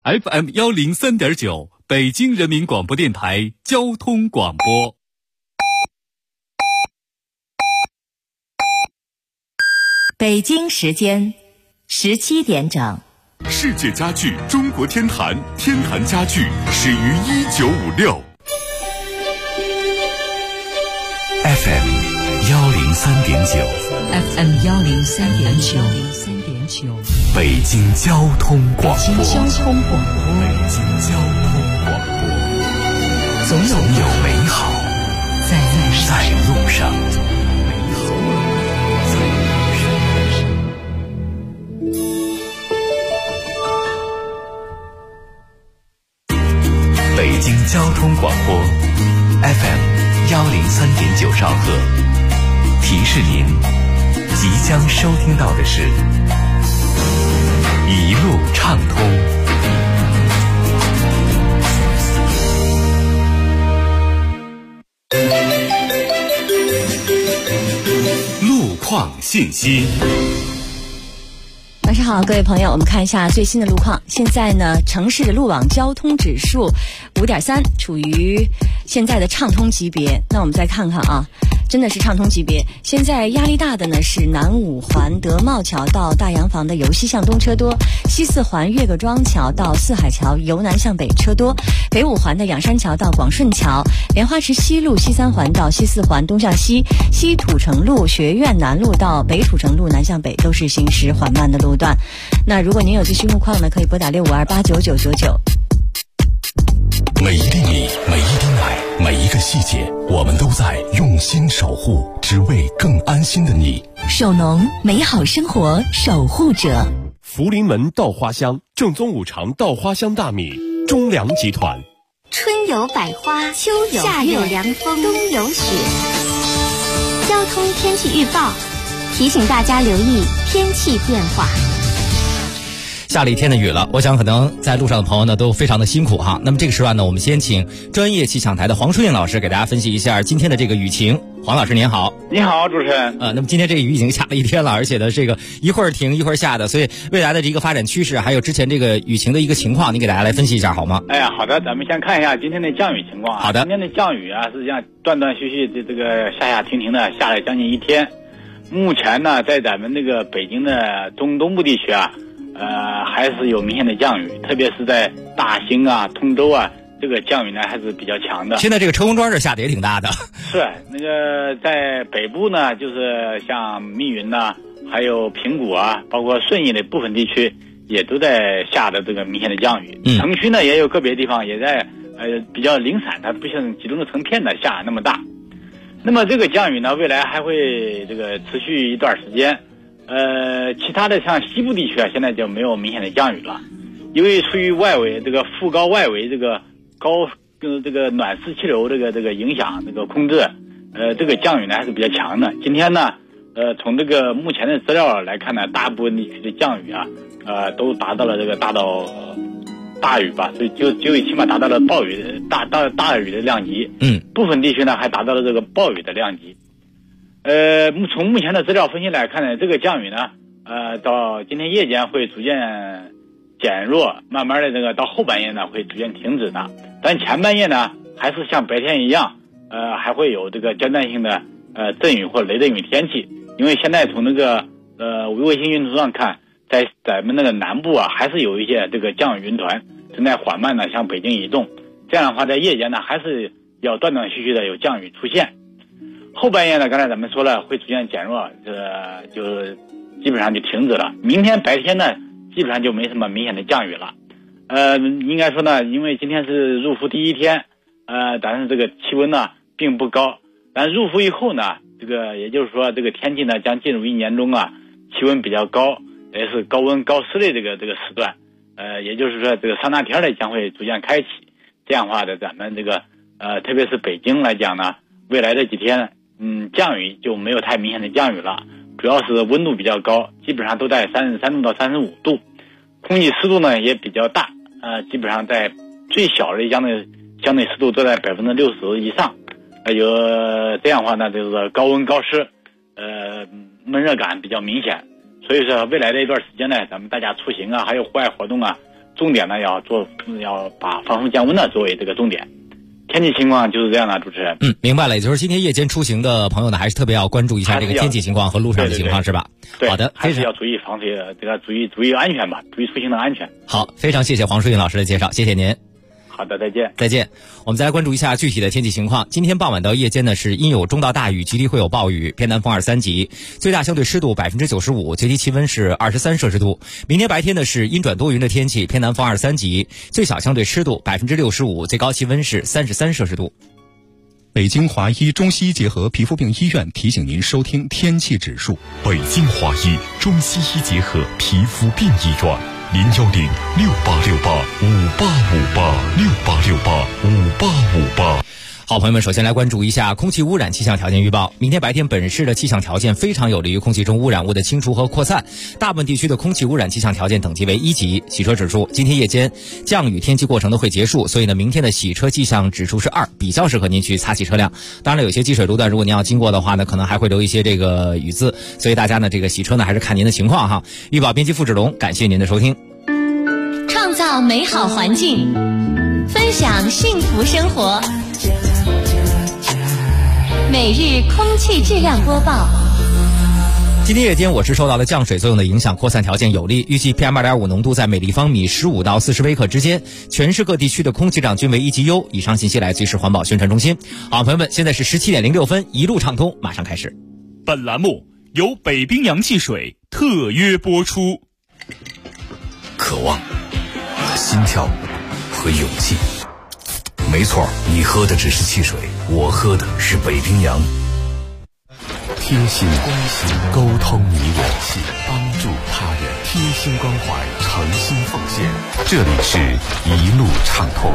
FM103.9，北京人民广播电台交通广播。 北京时间17点整。 世界家具中国天坛，天坛家具始于1956。 FM103.9，FM103.9， 北京交通广播。总有美好在路上。北京交通广播 FM103.9兆赫，提示您即将收听到的是一路畅通。路况信息。 晚上好，各位朋友，我们看一下最新的路况。现在呢，城市的路网交通指数5.3，处于现在的畅通级别。那我们再看看啊，真的是畅通级别。现在压力大的呢是南五环德茂桥到大洋房的由西向东车多，西四环岳各庄桥到四海桥由南向北车多，北五环的仰山桥到广顺桥，莲花池西路西三环到西四环东向西，西土城路学院南路到北土城路南向北都是行驶缓慢的路段。那如果您有最新路况呢，可以拨打652-89999。 每一粒米，每一滴奶，每一个细节，我们都在用心守护，只为更安心的你。 守农，美好生活守护者。 福临门稻花香，正宗五常稻花香大米，中粮集团。 春有百花，秋有夏有凉风，冬有雪。交通天气预报提醒大家留意天气变化。 下了一天的雨了，我想可能在路上的朋友呢都非常的辛苦哈。那么这个时段呢，我们先请专业气象台的黄淑燕老师给大家分析一下今天的这个雨情。黄老师您好。 你好，主持人。 那么今天这个雨已经下了一天了，而且呢这个一会儿停一会儿下的，所以未来的这个发展趋势还有之前这个雨情的一个情况，您给大家来分析一下好吗？ 哎呀，好的，咱们先看一下今天的降雨情况啊。 好的。 今天的降雨啊，实际上断断续续的这个下下停停的下了将近一天。目前呢，在咱们这个北京的中东部地区啊，还是有明显的降雨，特别是在大兴啊、通州啊，这个降雨呢还是比较强的。 现在这个车公庄这下的也挺大的。 是，那个在北部呢，就是像密云呐，还有平谷啊，包括顺义的部分地区，也都在下的这个明显的降雨。城区呢也有个别地方也在比较零散，它不像集中的成片的下那么大。那么这个降雨呢，未来还会这个持续一段时间。其他的像西部地区啊，现在就没有明显的降雨了，因为出于外围这个副高外围这个这个暖湿气流这个影响这个控制，这个降雨呢还是比较强的。今天呢，从这个目前的资料来看呢，大部分地区的降雨啊，都达到了这个大雨吧，所以就起码达到了暴雨大雨的量级。部分地区呢还达到了这个暴雨的量级。从目前的资料分析来看呢，这个降雨呢，到今天夜间会逐渐减弱，慢慢的这个到后半夜呢会逐渐停止的。但前半夜呢，还是像白天一样，还会有这个间断性的阵雨或雷阵雨天气。因为现在从那个卫星云图上看，在咱们那个南部啊，还是有一些这个降雨云团正在缓慢的向北京移动。这样的话，在夜间呢，还是要断断续续的有降雨出现。后半夜呢，刚才咱们说了会逐渐减弱，就基本上就停止了。明天白天呢，基本上就没什么明显的降雨了。应该说呢，因为今天是入伏第一天，但是这个气温呢并不高。但入伏以后呢，这个也就是说这个天气呢将进入一年中啊气温比较高，也是高温高湿的这个时段。也就是说这个三大天呢将会逐渐开启。这样的话的，咱们这个特别是北京来讲呢，未来的几天降雨就没有太明显的降雨了，主要是温度比较高，基本上都在33度到35度，空气湿度呢也比较大，基本上在最小的相对湿度都在60%以上，有这样的话呢，就是高温高湿，闷热感比较明显。所以说未来的一段时间呢，咱们大家出行啊，还有户外活动啊， 重点呢要把防风降温呢作为这个重点。天气情况就是这样的，主持人。 明白了，也就是今天夜间出行的朋友呢，还是特别要关注一下这个天气情况和路上的情况，是吧？ 对， 好的， 还是要注意防水，注意安全吧，注意出行的安全。 好，非常谢谢黄淑云老师的介绍，谢谢您。 好的，再见。 再见。我们再来关注一下具体的天气情况。今天傍晚到夜间呢是阴有中到大雨，局地会有暴雨，偏南风2、3级，最大相对湿度95%，最低气温是23摄氏度。明天白天呢是阴转多云的天气，偏南风2、3级，最小相对湿度65%，最高气温是33摄氏度。 北京华医中西医结合皮肤病医院提醒您收听天气指数。北京华医中西医结合皮肤病医院。0106868585858 好，朋友们，首先来关注一下空气污染气象条件预报。明天白天本市的气象条件非常有利于空气中污染物的清除和扩散，大部分地区的空气污染气象条件等级为1级。洗车指数，今天夜间降雨天气过程都会结束，所以呢，明天的洗车气象指数是2，比较适合您去擦洗车辆。当然了，有些积水路段，如果您要经过的话呢，可能还会留一些这个雨渍，所以大家呢，这个洗车呢还是看您的情况哈。预报编辑付志龙，感谢您的收听。 创造美好环境，分享幸福生活。每日空气质量播报。 今天夜间我市受到了降水作用的影响，扩散条件有利，预计 PM2.5 浓度在每立方米15到40微克之间，全市各地区的空气质量均为1级优。以上信息来自于市环保宣传中心。好，朋友们，现在是17:06，一路畅通马上开始。 本栏目由北冰洋汽水特约播出。 渴望、心跳和勇气。没错，你喝的只是汽水，我喝的是北冰洋。 贴心关心，沟通你我，帮助他人，贴心关怀，诚心奉献。这里是一路畅通。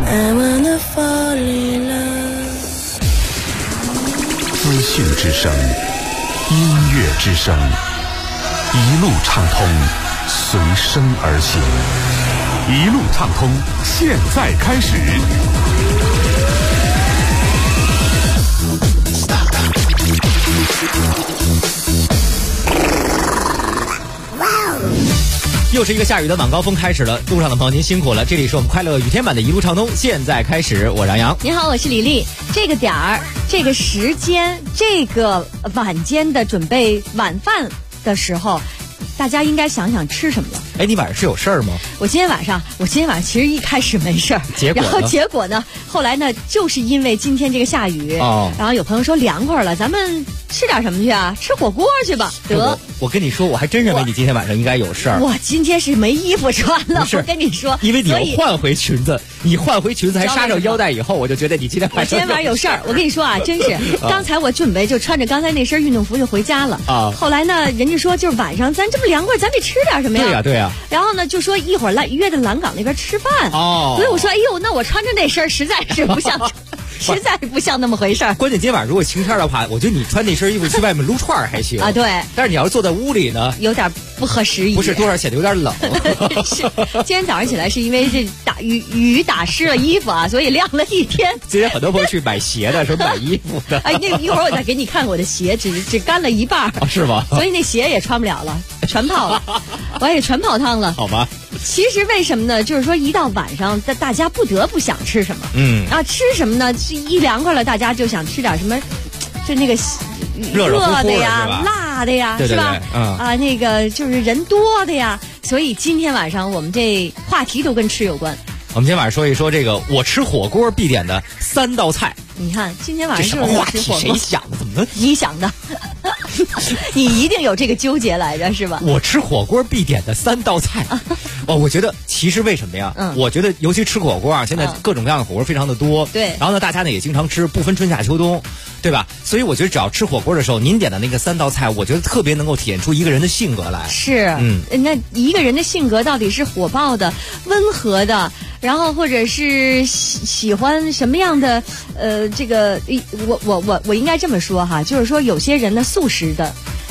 资讯之声，音乐之声，一路畅通，随声而行。一路畅通，现在开始。 又是一个下雨的晚高峰开始了，路上的朋友您辛苦了。这里是我们快乐雨天版的一路畅通，现在开始，我杨洋。 你好，我是李丽。这个点儿，这个时间，这个晚间的准备晚饭的时候，大家应该想想吃什么了。 哎，你晚上是有事儿吗？ 我今天晚上其实一开始没事儿，然后结果呢，后来呢，就是因为今天这个下雨，然后有朋友说凉快了，咱们吃点什么去啊？吃火锅去吧。得， 我跟你说，我还真认为你今天晚上应该有事儿。 我今天是没衣服穿了，我跟你说， 因为你要换回裙子，你换回裙子还纱上腰带以后，我就觉得你今天晚上有事儿。我跟你说啊，真是，刚才我准备就穿着刚才那身运动服就回家了啊。后来呢，人家说就是晚上咱这么凉快，咱得吃点什么呀？ 对呀。 然后呢，就说一会儿约着蓝港那边吃饭所以我说，哎呦，那我穿着那身实在是不像。实在不像那么回事儿。 关键今天晚上如果晴天的话，我觉得你穿那身衣服去外面撸串还行啊。对， 但是你要是坐在屋里呢， 有点不合时宜。 不是多少显得有点冷。 是，今天早上起来是因为这雨打湿了衣服啊，所以晾了一天。 今天很多朋友去买鞋的，说买衣服的。 哎，那一会儿我再给你看我的鞋，只干了一半是吗？ 所以那鞋也穿不了了，全泡了，我也全泡汤了。 好吧。 其实为什么呢？就是说一到晚上，大家不得不想吃什么。吃什么呢？一凉快了，大家就想吃点什么，就那个热的呀、辣的呀， 是吧？那个就是人多的呀。所以今天晚上我们这话题都跟吃有关。 我们今天晚上说一说这个我吃火锅必点的3道菜。 你看今天晚上这什么话题？谁想的？怎么你想的？你一定有这个纠结来着是吧？ 我吃火锅必点的3道菜。我觉得其实为什么呀？我觉得尤其吃火锅啊，现在各种各样的火锅非常的多。 对。 然后呢，大家呢也经常吃，不分春夏秋冬，对吧？所以我觉得只要吃火锅的时候，您点的那个3道菜，我觉得特别能够体现出一个人的性格来。 是。那一个人的性格到底是火爆的、温和的，然后或者是喜欢什么样的？这个我应该这么说哈，就是说有些人呢素食的，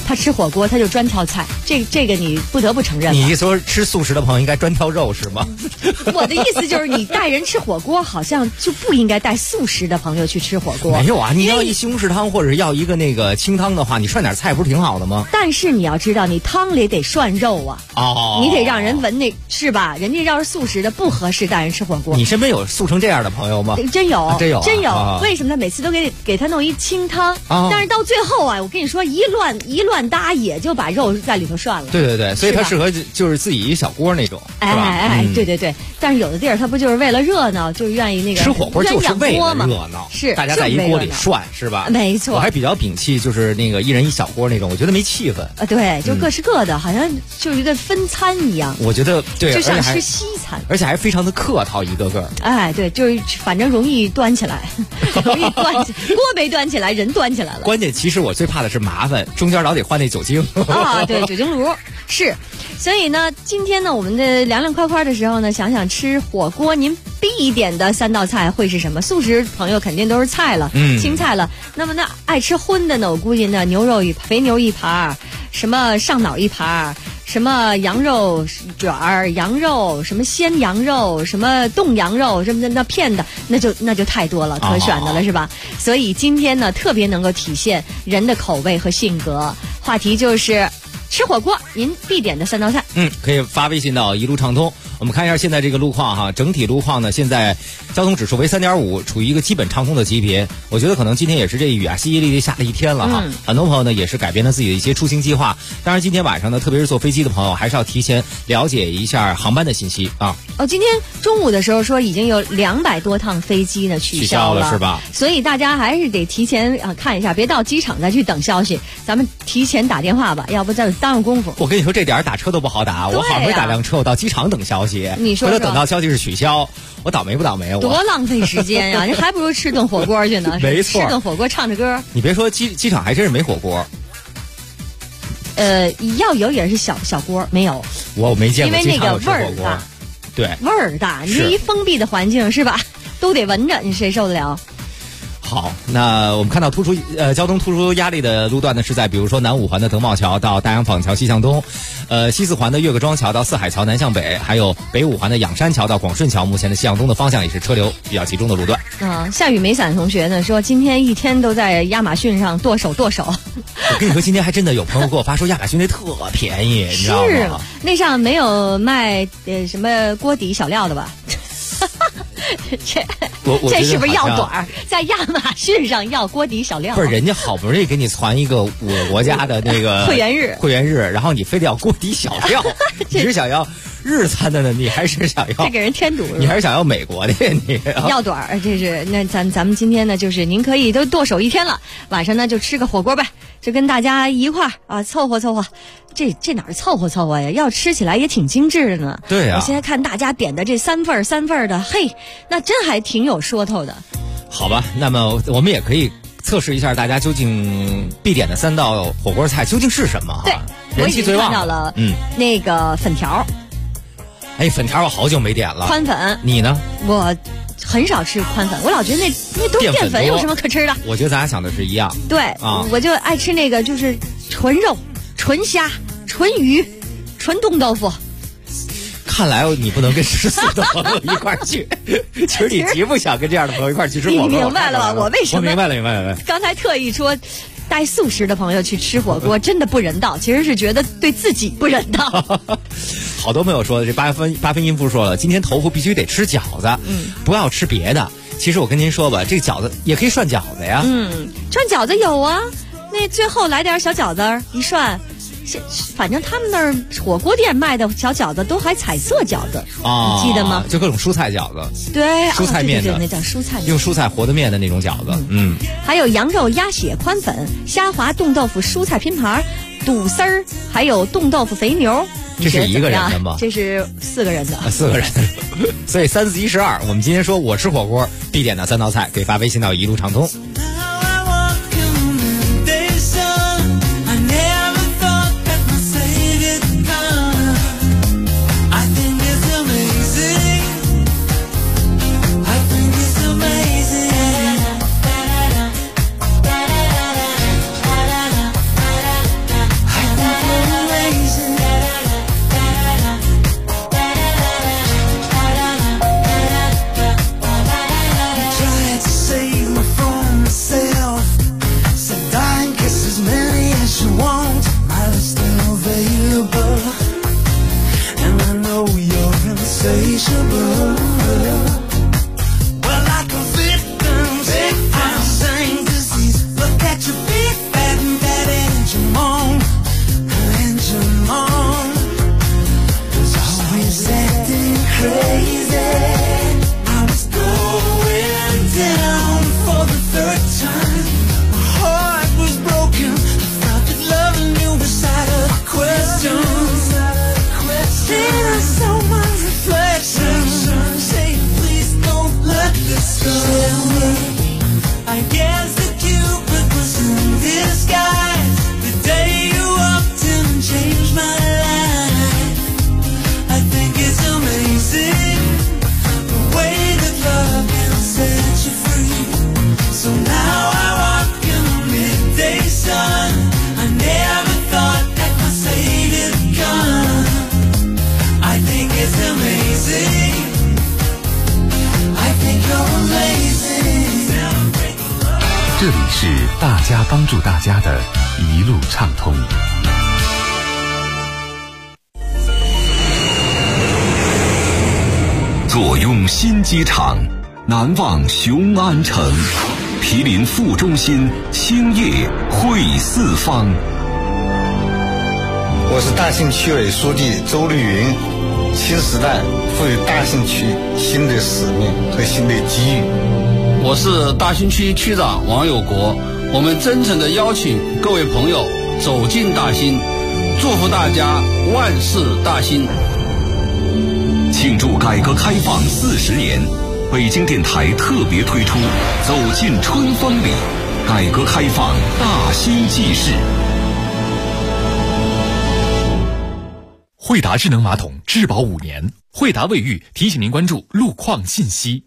他吃火锅他就专挑菜，这个你不得不承认。 你一说吃素食的朋友应该专挑肉是吗？ 我的意思就是，你带人吃火锅，好像就不应该带素食的朋友去吃火锅。 没有啊，你要一西红柿汤或者要一个那个清汤的话，你涮点菜不是挺好的吗？ 但是你要知道，你汤里得涮肉啊。 哦， 你得让人闻那是吧？人家要是素食的不合适带人吃火锅。 你身边有素成这样的朋友吗？ 真有， 真有， 真有。为什么他每次都给他弄一清汤？但是到最后啊，我跟你说，一乱搭也就把肉在里头涮了。 对对对，所以它适合就是自己一小锅那种。 哎，对对对。但是有的地儿他不就是为了热闹，就愿意那个吃火锅就是为了热闹， 是大家在一锅里涮是吧？ 没错。 我还比较摒弃就是那个一人一小锅那种，我觉得没气氛。 对，就各吃各的，好像就是一个分餐一样。 我觉得对， 就像吃西餐， 而且还非常的客套，一个个。 哎，对，就是反正容易端起来，容易端起锅没端起来，人端起来了。 关键其实我最怕的是麻烦，中间老得换那酒精啊，对，酒精炉是。所以呢，今天呢，我们的凉凉快快的时候呢，想想吃火锅，您必点的3道菜会是什么？素食朋友肯定都是菜了，青菜了。那么那爱吃荤的呢，我估计呢，牛肉肥牛一盘，什么上脑一盘，什么羊肉卷儿、羊肉什么鲜羊肉、什么冻羊肉什么的那片的，那就太多了，可选的了是吧？所以今天呢，特别能够体现人的口味和性格。话题就是吃火锅，您必点的3道菜。 可以发微信到一路畅通。我们看一下现在这个路况哈，整体路况呢，现在交通指数为3.5，处于一个基本畅通的级别。我觉得可能今天也是这雨啊淅淅沥沥下了一天了哈，很多朋友呢也是改变了自己的一些出行计划。当然今天晚上呢，特别是坐飞机的朋友，还是要提前了解一下航班的信息啊。 今天中午的时候说已经有200多趟飞机呢取消了， 是吧？ 所以大家还是得提前看一下，别到机场再去等消息。咱们提前打电话吧，要不再耽误功夫。 我跟你说，这点打车都不好打，我好不容易打辆车，我到机场等消息， 你说回头等到消息是取消，我倒霉不倒霉？我多浪费时间呀！你还不如吃顿火锅去呢。 没错， 吃顿火锅唱着歌。 你别说机场还真是没火锅。 要有也是小锅，没有。 我没见过机场有吃火锅。对， 味儿大，你这一封闭的环境是吧？都得闻着，你谁受得了？ 好，那我们看到交通突出压力的路段呢，是在比如说南5环的德茂桥到大洋坊桥西向东，西4环的岳各庄桥到四海桥南向北，还有北5环的仰山桥到广顺桥，目前的西向东的方向也是车流比较集中的路段。 下雨没伞的同学呢说，今天一天都在亚马逊上剁手。 我跟你说，今天还真的有朋友给我发说亚马逊那特便宜，你知道吗？ 是，那上没有卖什么锅底小料的吧？这是不是要短儿？在亚马逊上要锅底小料？ 不是，人家好不容易给你传一个我国家的那个会员日， 然后你非得要锅底小料，你是想要日餐的呢？你还是想要？ 这给人添堵。 你还是想要美国的？你要短儿，这是那咱们今天呢，就是您可以都剁手一天了，晚上呢就吃个火锅呗，就跟大家一块儿凑合。这哪儿凑合呀？要吃起来也挺精致的呢。 对呀， 我现在看大家点的这3份的，嘿，那真还挺有说头的。 好吧，那么我们也可以测试一下大家究竟必点的3道火锅菜究竟是什么？ 对， 人气最旺。 我已经看到了，那个粉条。 粉条我好久没点了。 宽粉， 你呢？ 我很少吃宽粉，我老觉得那都是淀粉，有什么可吃的？ 我觉得咱俩想的是一样。 对啊，我就爱吃那个，就是纯肉、纯虾、纯鱼、纯冻豆腐。 看来你不能跟吃素的朋友一块儿去。其实你极不想跟这样的朋友一块儿去吃火锅。 你明白了吧？我为什么？ 我明白了。 刚才特意说，带素食的朋友去吃火锅真的不人道，其实是觉得对自己不人道。 好多朋友说，这八分音符说了，今天头发必须得吃饺子，不要吃别的。其实我跟您说吧，这个饺子也可以涮饺子呀。 涮饺子有啊，那最后来点小饺子一涮。反正他们那儿火锅店卖的小饺子都还彩色饺子，你记得吗？ 就各种蔬菜饺子， 对， 蔬菜面的， 对，那叫蔬菜面， 用蔬菜和的面的那种饺子。 还有羊肉鸭血宽粉、虾滑冻豆腐蔬菜拼盘、肚丝儿，还有冻豆腐肥牛。 这是一个人的吗？ 这是4个人的 ，4个人的。所以3、4、1、12，我们今天说我吃火锅必点的3道菜，可以发微信到一路畅通。 这里是大家帮助大家的一路畅通。 坐拥新机场，难忘雄安城，毗邻副中心，兴业汇四方。 我是大兴区委书记周绿云。新时代赋予大兴区新的使命和新的机遇。 我是大兴区区长王有国。我们真诚地邀请各位朋友走进大兴，祝福大家万事大兴。 庆祝改革开放40年，北京电台特别推出走进春风里，改革开放大兴纪事。 惠达智能马桶质保5年，惠达卫浴提醒您关注路况信息。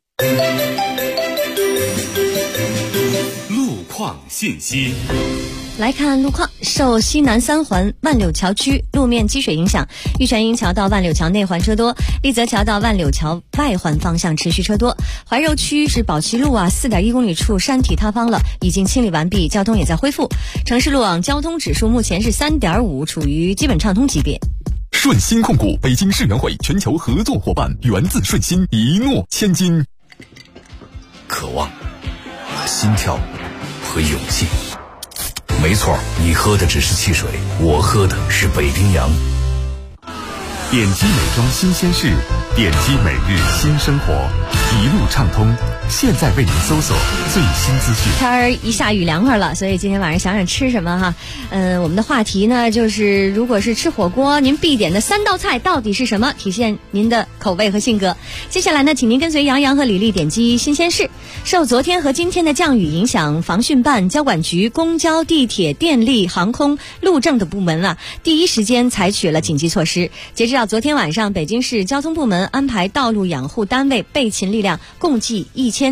路况信息。 来看路况，受西南3环万柳桥区路面积水影响，玉泉营桥到万柳桥内环车多，立泽桥到万柳桥外环方向持续车多。怀柔区是宝旗路4.1公里处山体塌方了，已经清理完毕，交通也在恢复。城市路网交通指数目前是3.5，处于基本畅通级别。 顺鑫控股北京世园会全球合作伙伴，源自顺鑫，一诺千金。 渴望、心跳和勇气。没错，你喝的只是汽水，我喝的是北冰洋。 点击美妆新鲜事，点击每日新生活，一路畅通。现在为您搜索最新资讯。 天儿一下雨凉快了，所以今天晚上想想吃什么哈。我们的话题呢就是如果是吃火锅，您必点的3道菜到底是什么？体现您的口味和性格。接下来呢，请您跟随杨洋和李丽点击新鲜事。受昨天和今天的降雨影响，防汛办、交管局、公交、地铁、电力、航空、路政的部门第一时间采取了紧急措施。截止到昨天晚上，北京市交通部门安排道路养护单位备勤力量共计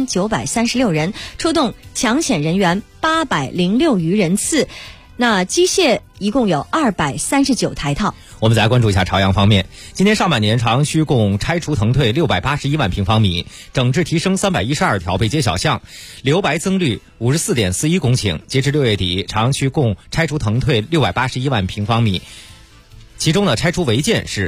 1936人，出动抢险人员806余人次，那机械一共有239台套。 我们再来关注一下朝阳方面，今年上半年朝阳区共拆除腾退681万平方米，整治提升312条背街小巷，留白增绿54.41公顷。截至6月底，朝阳区共拆除腾退681万平方米，其中呢，拆除违建是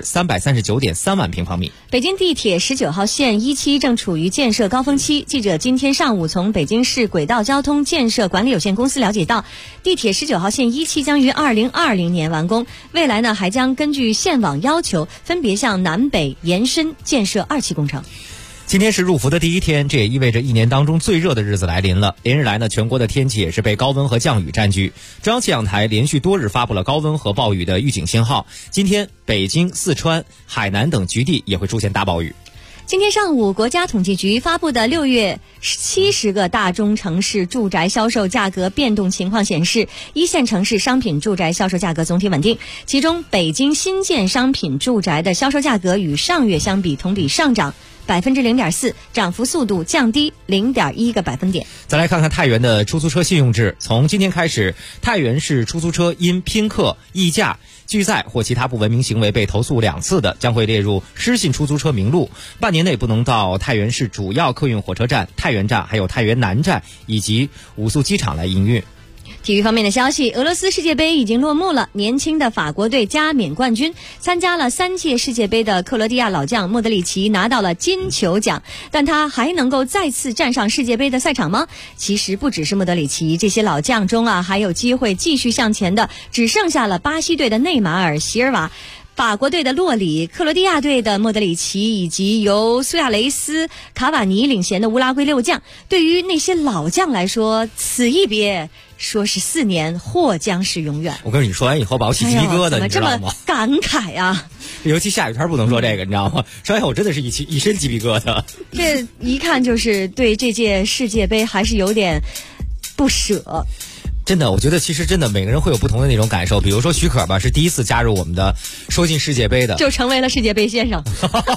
339.3万平方米。 北京地铁19号线1期正处于建设高峰期。记者今天上午从北京市轨道交通建设管理有限公司了解到，地铁19号线1期将于2020年完工，未来呢还将根据线网要求，分别向南北延伸建设2期工程。 今天是入伏的第一天，这也意味着1年当中最热的日子来临了。连日来呢，全国的天气也是被高温和降雨占据。中央气象台连续多日发布了高温和暴雨的预警信号。今天北京、四川、海南等局地也会出现大暴雨。 今天上午，国家统计局发布的6月70个大中城市住宅销售价格变动情况显示，1线城市商品住宅销售价格总体稳定，其中北京新建商品住宅的销售价格与上月相比同比上涨0.4%，涨幅速度降低0.1个百分点。 再来看看太原的出租车信用制，从今天开始，太原市出租车因拼客、议价、拒载或其他不文明行为被投诉2次的，将会列入失信出租车名录，半年内不能到太原市主要客运火车站太原站、还有太原南站以及五宿机场来营运。 体育方面的消息，俄罗斯世界杯已经落幕了。年轻的法国队加冕冠军，参加了3届世界杯的克罗地亚老将莫德里奇拿到了金球奖，但他还能够再次站上世界杯的赛场吗？其实不只是莫德里奇，这些老将中还有机会继续向前的，只剩下了巴西队的内马尔、席尔瓦，法国队的洛里，克罗地亚队的莫德里奇，以及由苏亚雷斯、卡瓦尼领衔的乌拉圭6将。对于那些老将来说，此一别说是4年，或将是永远。 我跟你说完以后吧，我起鸡皮疙瘩，你知道吗？ 怎么这么感慨啊！ 尤其下雨天不能说这个，你知道吗？说完以后我真的是一身鸡皮疙瘩。 这一看就是对这届世界杯还是有点不舍。 真的，我觉得其实真的每个人会有不同的那种感受。比如说许可吧，是第一次加入我们的说进世界杯的， 就成为了世界杯先生。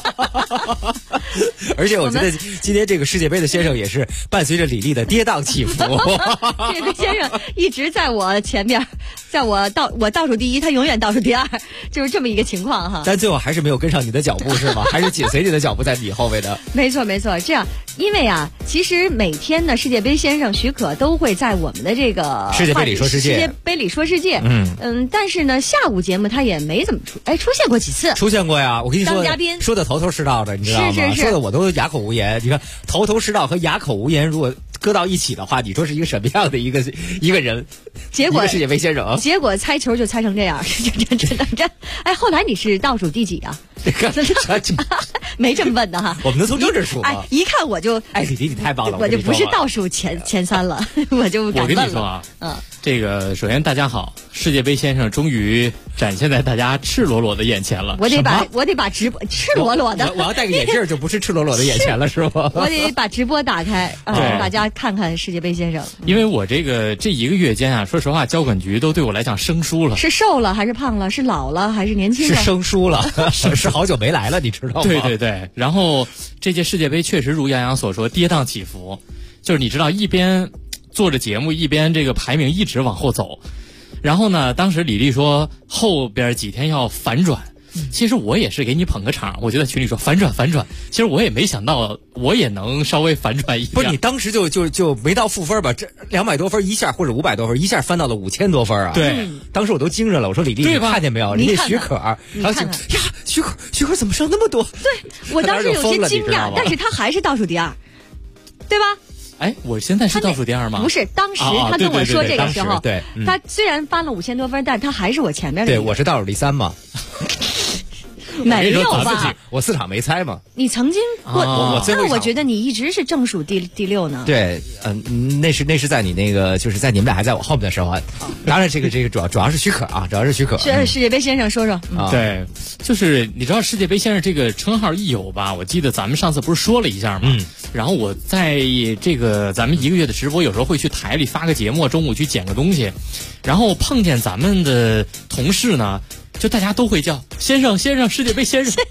而且我觉得今天这个世界杯的先生也是伴随着李丽的跌宕起伏。 世界杯先生一直在我前面，在我倒数第一，他永远倒数第2，就是这么一个情况哈。 但最后还是没有跟上你的脚步是吗？还是紧随你的脚步在你后面的。 没错没错，这样因为啊，其实每天呢，世界杯先生许可都会在我们的这个世界杯里说世界， 世界杯里说世界，但是呢，下午节目他也没怎么出现过几次， 出现过呀。我跟你说， 当嘉宾说的头头是道的，你知道吗？ 是说的我都哑口无言。你看，头头是道和哑口无言，如果搁到一起的话，你说是一个什么样的一个人？ 结果一个世界杯先生， 结果猜球就猜成这样，这。哎，后来你是倒数第几啊？没这么问的哈。 我们能从政治数吗？ 哎，一看我就李迪，你太棒了， 我就不是倒数前三了，我就敢问了。 我跟你说啊，这个首先大家好，世界杯先生终于展现在大家赤裸裸的眼前了。 我得把直播赤裸裸的， 我要戴个眼镜就不是赤裸裸的眼前了，是吗？ 我得把直播打开，让大家看看世界杯先生。 因为我这一个月间啊，说实话，交管局都对我来讲生疏了。 是瘦了还是胖了？是老了还是年轻了？ 是生疏了，是好久没来了，你知道吗？ 对对对。然后这届世界杯确实如杨洋所说，跌宕起伏。就是你知道，一边做着节目，一边这个排名一直往后走。然后呢，当时李丽说后边几天要反转。其实我也是给你捧个场，我就在群里说反转。其实我也没想到我也能稍微反转一下。 不是你当时就没到负分吧？这200多分一下，或者500多分一下翻到了5000多分啊！ 对， 当时我都惊着了。我说李丽，你看见没有？人家许可，然后呀，许可怎么上那么多？ 对，我当时有些惊讶，但是他还是倒数第2，对吧？ 哎，我现在是倒数第2吗？ 不是，当时他跟我说这个时候， 对， 他虽然翻了5000多分，但他还是我前面的。 对，我是倒数第3嘛。 没有吧？ 我4场没猜嘛。 你曾经那我觉得你一直是正数第6呢。 对，那是在你那个，就是在你们俩还在我后面的时候。当然，这个主要是许可啊，主要是许可。 是世界杯先生说说。 对，就是你知道世界杯先生这个称号一有吧？我记得咱们上次不是说了一下吗？然后我在这个咱们1个月的直播，有时候会去台里发个节目，中午去捡个东西，然后碰见咱们的同事呢。就大家都会叫先生，世界杯先生，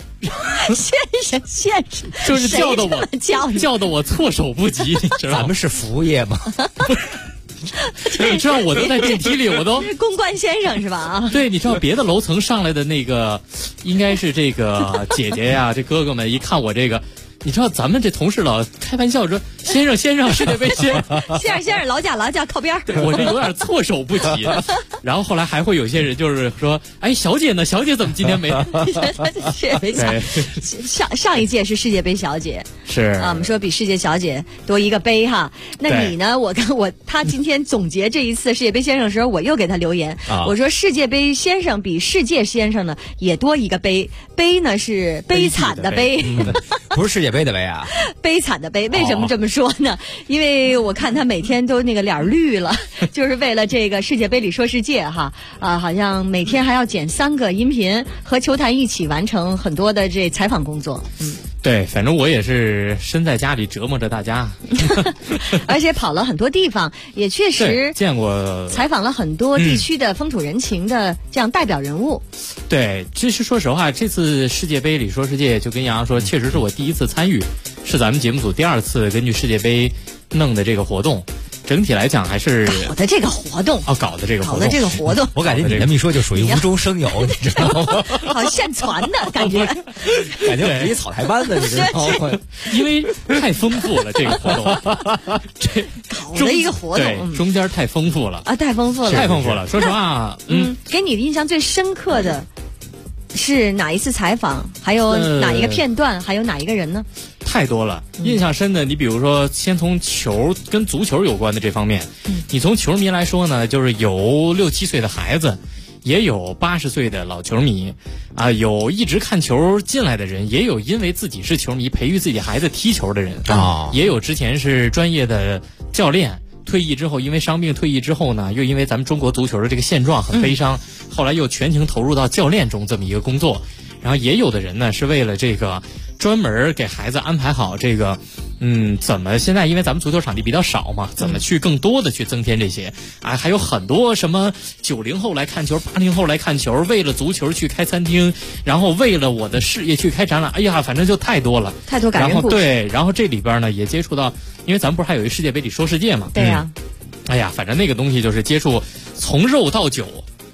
先生， 就是叫的我措手不及。 咱们是服务业吗？ 你知道我都在电梯里，我都公关先生是吧？啊， 对，你知道别的楼层上来的那个，应该是这个姐姐呀，这哥哥们一看我这个。你知道咱们这同事老开玩笑说先生世界杯先生劳驾靠边。 对，我这有点措手不及。然后后来还会有些人就是说，哎，小姐呢？小姐怎么今天没？ 世界杯上一届是世界杯小姐， 是啊，我们说比世界小姐多一个杯哈。那你呢？他今天总结这一次世界杯先生的时候，我又给他留言，我说世界杯先生比世界先生呢也多一个杯，杯呢是悲惨的悲， 不是世界杯的杯啊， 悲惨的悲。为什么这么说呢？因为我看他每天都那个脸绿了，就是为了这个世界杯里说世界哈好像每天还要剪3个音频，和球坛一起完成很多的这采访工作。 对，反正我也是身在家里折磨着大家， 而且跑了很多地方，也确实见过采访了很多地区的风土人情的这样代表人物。 对，其实说实话，这次世界杯里说世界，就跟杨洋说，确实是我第一次参与，是咱们节目组第2次根据世界杯弄的这个活动。整体来讲还是搞的这个活动， 我感觉你这么一说就属于无中生有，你知道吗？ 好现传的感觉， 感觉我是一草台班子，你知道吗？ 因为太丰富了这个活动，这搞了一个活动， 对，中间太丰富了啊，太丰富了。 说实话， 给你的印象最深刻的是哪一次采访？还有哪一个片段？还有哪一个人呢？ 太多了，印象深的，你比如说，先从球跟足球有关的这方面，你从球迷来说呢，就是有6、7岁的孩子，也有80岁的老球迷，啊，有一直看球进来的人，也有因为自己是球迷培育自己孩子踢球的人啊，也有之前是专业的教练。退役之后，因为伤病退役之后呢，又因为咱们中国足球的这个现状很悲伤，后来又全情投入到教练中这么一个工作。然后也有的人呢是为了这个专门给孩子安排好这个，怎么现在因为咱们足球场地比较少嘛，怎么去更多的去增添这些啊？还有很多什么90后来看球，80后来看球，为了足球去开餐厅，然后为了我的事业去开展览，哎呀，反正就太多了， 太多感人故事。 对，然后这里边呢也接触到，因为咱们不是还有一世界杯里说世界嘛？ 对呀。 哎呀，反正那个东西就是接触从肉到酒。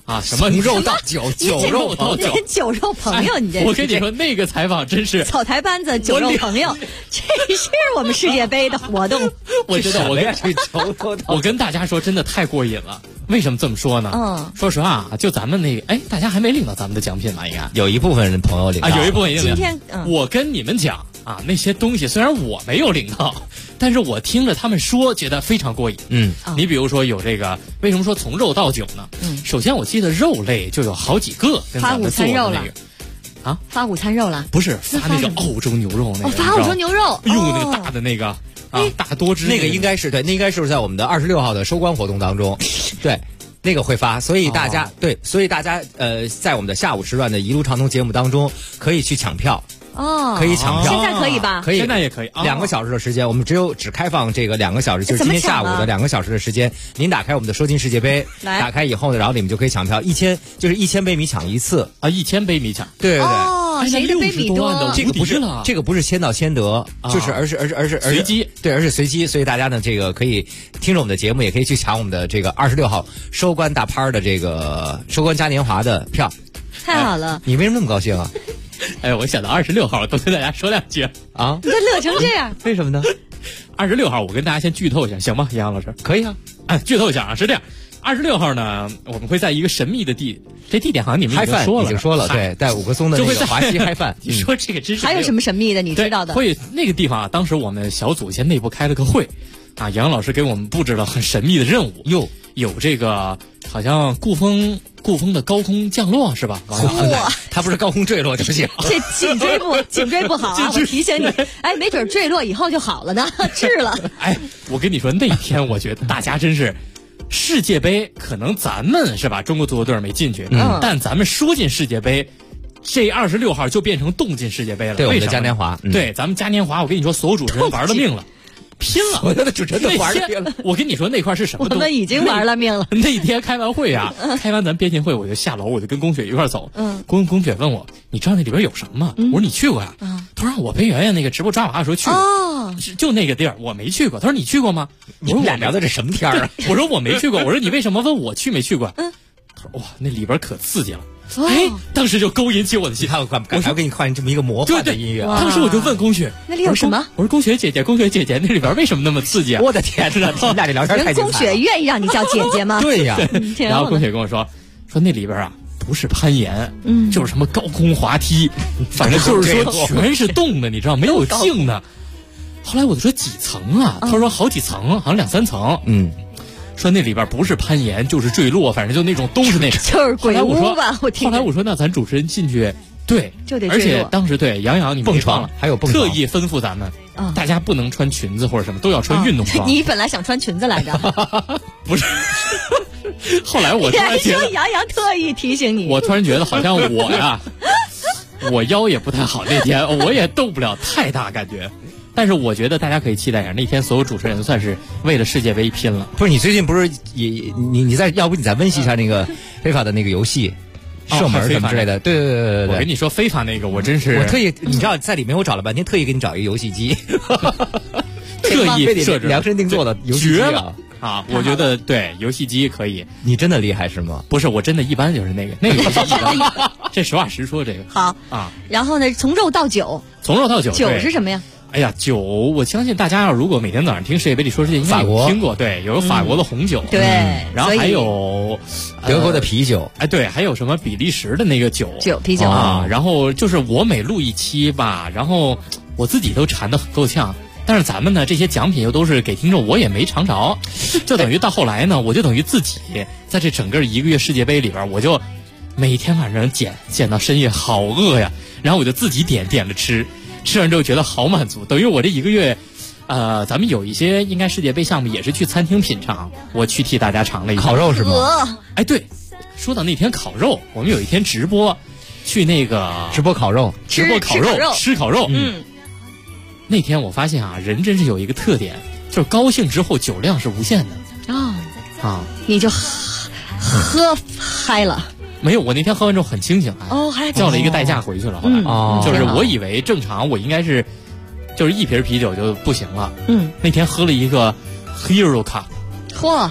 啊，什么从肉到酒，酒肉到酒， 酒肉朋友，你这我跟你说，那个采访真是草台班子酒肉朋友，这是我们世界杯的活动。 我觉得我跟大家说，真的太过瘾了。为什么这么说呢？说实话啊，就咱们那个，大家还没领到咱们的奖品吧？应该有一部分人朋友领到啊，有一部分人领到。 今天我跟你们讲啊，那些东西虽然我没有领到，但是我听着他们说，觉得非常过瘾。你比如说有这个，为什么说从肉到酒呢？首先我记得肉类就有好几个跟咱们做的那个。啊， 发午餐肉了？ 不是发那个澳洲牛肉那个。 发澳洲牛肉。 用那个大的那个。大多汁那个应该是对，那应该是在我们的26号的收官活动当中，对，那个会发，所以大家在我们的下午时段的一路畅通节目当中可以去抢票。可以抢票， 现在可以吧？ 可以， 现在也可以。 2个小时的时间，我们只开放这个2个小时，就是今天下午的2个小时的时间。您打开我们的收金世界杯，打开以后呢，然后你们就可以抢票，1000杯米抢一次啊，1000杯米抢， 对。 谁的杯米多？ 这个不是签到签得，就是而是随机， 对，而是随机，所以大家呢这个可以听着我们的节目，也可以去抢我们的这个26号收官大趴的这个收官嘉年华的票。 太好了！ 你为什么那么高兴啊？ 我想到26号，多跟大家说2句啊！ 你这乐成这样， 为什么呢 ？26号，我跟大家先剧透一下，行吗？杨洋老师， 可以啊。 剧透一下啊，是这样。26号呢，我们会在一个神秘的这地点好像你们已经说了， 对，在5个松的那个华西嗨饭。 你说这个真是还有什么神秘的？你知道的？ 会那个地方啊，当时我们小组先内部开了个会，啊，杨老师给我们布置了很神秘的任务，有这个好像顾风的高空降落是吧？ 哇，他不是高空坠落就不行。 这颈椎不好啊！我提醒你，没准坠落以后就好了呢，治了。 我跟你说，那天我觉得大家真是。世界杯可能咱们是吧，中国足球队没进去，但咱们说进世界杯，这26号就变成动进世界杯了。 对，我们的嘉年华， 对，咱们嘉年华，我跟你说，所有主持人玩了命了，拼了！ 所有的主持人都玩了命了。 我跟你说那块是什么？ 我们已经玩了命了。 那天开完会啊，开完咱编辑会，我就下楼，我就跟龚雪一块走。龚雪问我，你知道那里边有什么吗？我说你去过呀。他说我陪圆圆那个直播抓娃的时候去过，就那个地儿我没去过。他说你去过吗？ 我说我俩聊的这什么天啊？ 我说我没去过。我说你为什么问我去没去过？他说哇，那里边可刺激了。当时就勾引起我的心。 我说给你换这么一个魔幻的音乐。 当时我就问龚雪， 那里有什么？ 我说龚雪姐姐，那里边为什么那么刺激啊？ 我的天哪，你们俩这聊天太精彩了。 龚雪愿意让你叫姐姐吗？ 对呀。 然后龚雪跟我说那里边啊。不是攀岩，就是什么高空滑梯，反正就是说全是动的，你知道没有静的。后来我就说几层啊？他说好几层，好像2、3层。说那里边不是攀岩就是坠落，反正就那种都是那个， 就是鬼屋吧。 后来我说那咱主持人进去，对， 就得而且当时对杨洋你蹦床了，还有蹦床， 特意吩咐咱们，大家不能穿裙子或者什么，都要穿运动装。 你本来想穿裙子来着， 不是。后来我突然觉得， 杨洋特意提醒你， 我突然觉得好像我呀，我腰也不太好，那天我也动不了太大感觉。但是我觉得大家可以期待一下，那天所有主持人算是为了世界杯拼了。 不是你最近不是也你再要不你再温习一下那个非法的那个游戏，射门什么之类的。对。 我跟你说非法那个，我真是我特意你知道在里面我找了半天，特意给你找一个游戏机， 特意设置量身定做的游戏机啊！我觉得对游戏机可以。 你真的厉害是吗？ 不是，我真的一般，就是那个游戏机。这实话实说，这个好啊。然后呢，从肉到酒，酒是什么呀？ 哎呀，酒，我相信大家如果每天早上听世界杯里说世界，应该有听过，对，有法国的红酒， 对， 然后还有德国的啤酒， 对，还有什么比利时的那个啤酒啊。然后就是我每录一期吧，然后我自己都馋得很够呛。但是咱们呢，这些奖品又都是给听众，我也没尝着，就等于到后来呢，我就等于自己在这整个1个月世界杯里边，我就每天晚上剪到深夜，好饿呀，然后我就自己点着吃完之后觉得好满足，等于我这1个月，咱们有一些应该世界杯项目也是去餐厅品尝，我去替大家尝了一烤肉是吗？ 对，说到那天烤肉，我们有一天直播，去那个直播烤肉， 吃烤肉，那天我发现啊，人真是有一个特点，就是高兴之后酒量是无限的你就喝嗨了。 没有，我那天喝完之后很清醒， 还叫了一个代驾回去了。后来就是我以为正常，我应该是就是1瓶啤酒就不行了。那天喝了一个 Hero Cup，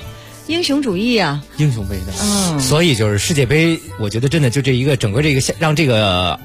英雄主义啊， 英雄杯的。 所以就是世界杯，我觉得真的就这一个整个这个让这个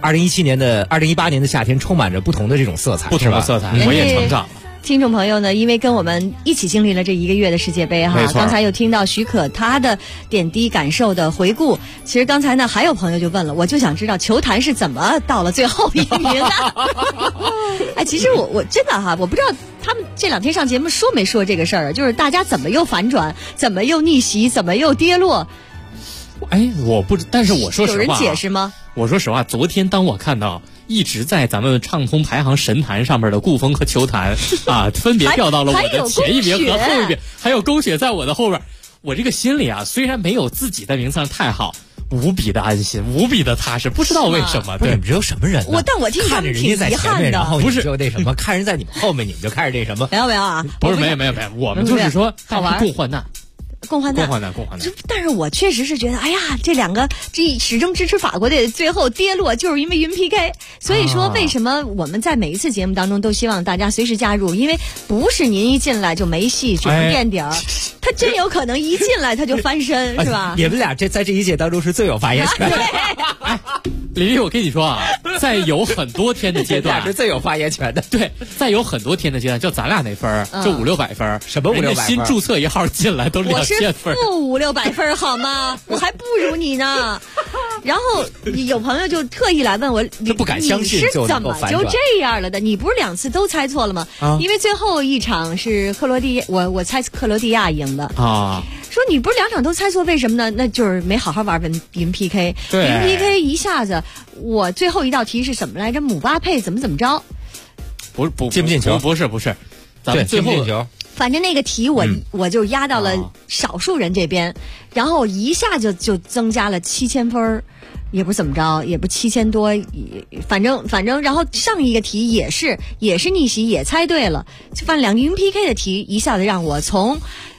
2018年的夏天充满着不同的这种色彩， 不同的色彩，我也成长了。 听众朋友呢，因为跟我们一起经历了这1个月的世界杯哈，刚才又听到许可他的点滴感受的回顾。其实刚才呢，还有朋友就问了，我就想知道球坛是怎么到了最后一名的。哎，其实我真的哈，我不知道他们这2天上节目说没说这个事儿，就是大家怎么又反转，怎么又逆袭，怎么又跌落。 哎，我不知，但是我说实话， 有人解释吗？ 我说实话，昨天当我看到一直在咱们畅通排行神坛上面的顾峰和球坛啊，分别掉到了我的前一名和后一名，还有宫雪在我的后边，我这个心里啊，虽然没有自己的名次上太好，无比的安心，无比的踏实，不知道为什么。对， 你们有什么人呢？ 但我听他们挺遗憾的。看着人家在前面， 然后你就那什么，看人在你们后面，你们就开始那什么。 没有啊， 不是没有，我们就是说好玩， 共患难。 共患难。但是我确实是觉得，哎呀，这2个始终支持法国队最后跌落，就是因为云 PK。所以说，为什么我们在每一次节目当中都希望大家随时加入？因为不是您一进来就没戏，只能垫底儿。他真有可能一进来他就翻身，是吧？ 你们俩在这一届当中是最有发言权的。 李丽，我跟你说啊，在有很多天的阶段是最有发言权的。 对，在有很多天的阶段，就咱俩那分就500-600分， 什么500-600分？ 新注册一号进来都2000分， 我是负500-600分好吗？我还不如你呢。然后有朋友就特意来问我， 你不敢相信， 你是怎么就这样了的？你不是2次都猜错了吗？因为最后一场是克罗地亚，我猜克罗地亚赢的啊。说你不是2场都猜错，为什么呢？那就是没好好玩云 PK。 对， 云 PK 一下子，我最后一道题是什么来着？姆巴佩怎么着？ 不进不进球？ 不是，咱们最后进不进球。 反正那个题我就压到了少数人这边，然后一下就增加了7000分，也不是怎么着，也不7000多，反正，然后上一个题也是逆袭，也猜对了，就反正2个云 PK 的题一下子让我从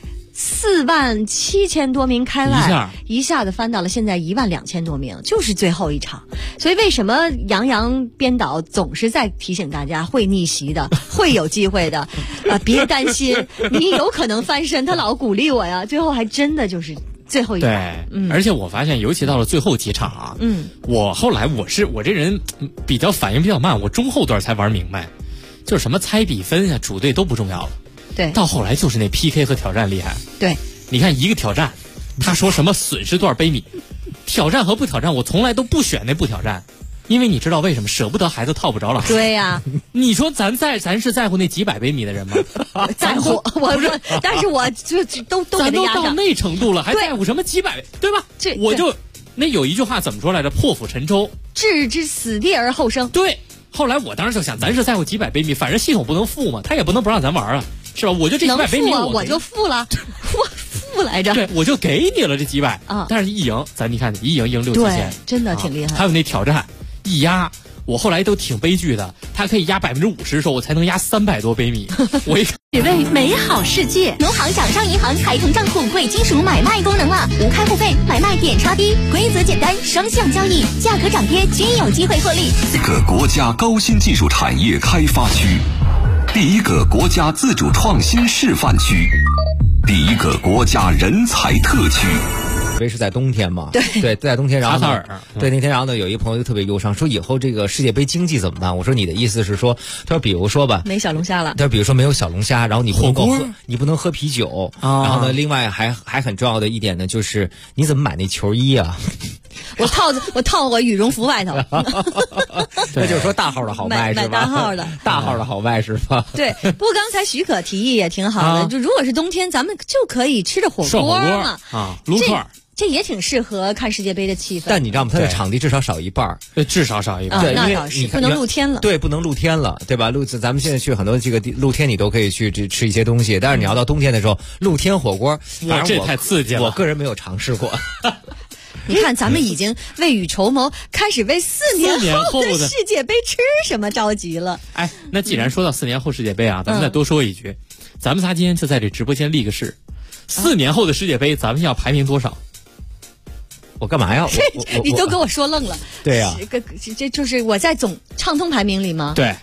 47000多名开外，一下子翻到了现在12000多名，就是最后一场。所以为什么杨洋编导总是在提醒大家会逆袭的，会有机会的，别担心，你有可能翻身，他老鼓励我呀。最后还真的就是最后一场。 对，而且我发现，尤其到了最后几场啊，我后来我这人比较反应比较慢，我中后段才玩明白，就是什么猜比分啊，主队都不重要了。 对， 到后来就是那 PK 和挑战厉害。 对， 你看一个挑战，他说什么损失多少杯米，挑战和不挑战，我从来都不选那不挑战，因为你知道为什么？舍不得孩子套不着老师。 对呀， 你说咱是在乎那几百杯米的人吗？ 在乎，但是我就都给他压上。 咱都到那程度了，还在乎什么几百杯，对吧？我就那有一句话怎么说来着？破釜沉舟， 置之死地而后生。 对，后来我当时就想，咱是在乎几百杯米，反正系统不能付嘛，他也不能不让咱玩啊。是吧？我就这几百杯米， 我就付了，我付来着。 对，我就给你了这几百啊！但是一赢，咱你看一赢6-7千， 真的挺厉害。 还有那挑战一压，我后来都挺悲剧的，他可以压50%的时候，我才能压300多杯米。我一看， 只为美好世界。农行掌上银行开通账户贵金属买卖功能了，无开户费，买卖点刷低，规则简单，双向交易，价格涨跌均有机会获利。 一个国家高新技术产业开发区。第一个国家自主创新示范区，第一个国家人才特区。 因为是在冬天嘛，对，在冬天，然后卡塔尔， 对，那天然后呢，有一朋友就特别忧伤，说以后这个世界杯经济怎么办？我说你的意思是说，他说比如说吧， 没小龙虾了， 他说比如说没有小龙虾，然后你不能喝啤酒，然后呢，另外还很重要的一点呢，就是你怎么买那球衣啊？ 我套我羽绒服外头， 那就是说大号的好卖是吧？ 买大号的， 大号的好卖是吧？ 对，不过刚才许可提议也挺好的，就如果是冬天，咱们就可以吃着火锅嘛， 撸串。 这也挺适合看世界杯的气氛。 但你知道吗？它的场地至少少一半， 至少少一半。 对，因为你不能露天了。 对，不能露天了，对吧？咱们现在去很多这个露天，你都可以去吃一些东西。但是你要到冬天的时候，露天火锅， 这太刺激了。 我个人没有尝试过。 你看，咱们已经未雨绸缪，开始为4年后的世界杯吃什么着急了。 哎，那既然说到4年后世界杯啊，咱们再多说一句，咱们仨今天就在这直播间立个誓，4年后的世界杯，咱们要排名多少？ 我干嘛呀？ 你都给我说愣了。 对呀， 这就是我在总畅通排名里吗？ 对。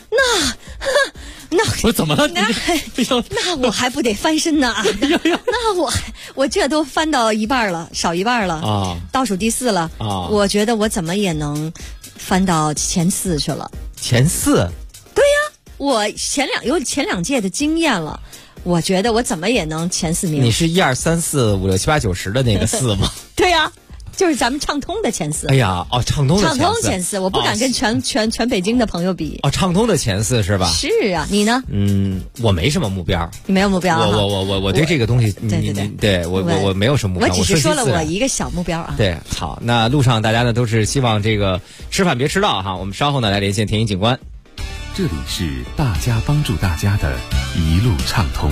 那我怎么了？ 那我还不得翻身呢？那我这都翻到一半了，少一半了啊，倒数第4了啊！我觉得我怎么也能翻到前4去了。 前4？ 对呀，我有前2届的经验了，我觉得我怎么也能前4名。 你是1、2、3、4、5、6、7、8、9、10的那个4吗？ 对呀。就是咱们畅通的前4。 哎呀，畅通的前4，我不敢跟全北京的朋友比。 畅通的前4是吧？ 是啊，你呢？ 我没什么目标。 你没有目标啊？ 我对这个东西，对我没有什么目标。 我只是说了我一个小目标啊。 对，好，那路上大家呢都是希望这个吃饭别迟到哈。我们稍后呢来连线田英警官。 这里是大家帮助大家的一路畅通。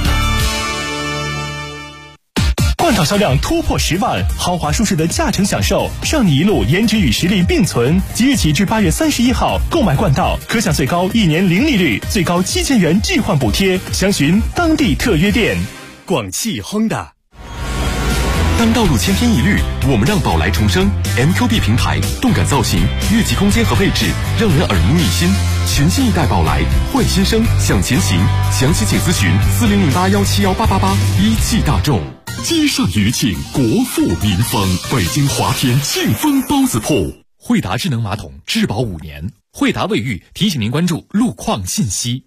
冠道销量突破10万，豪华舒适的驾乘享受，让你一路颜值与实力并存。即日起至8月31号，购买冠道可享最高1年零利率，最高7000元置换补贴。详询当地特约店。 广汽Honda。当道路千篇一律，我们让宝来重生。MQB 平台，动感造型，越级空间和配置，让人耳目一新。全新一代宝来，换新生，向前行。详细请咨询4008171888。一汽大众。街上余庆，国富民丰。北京华天庆丰包子铺。惠达智能马桶质保5年。惠达卫浴提醒您关注路况信息。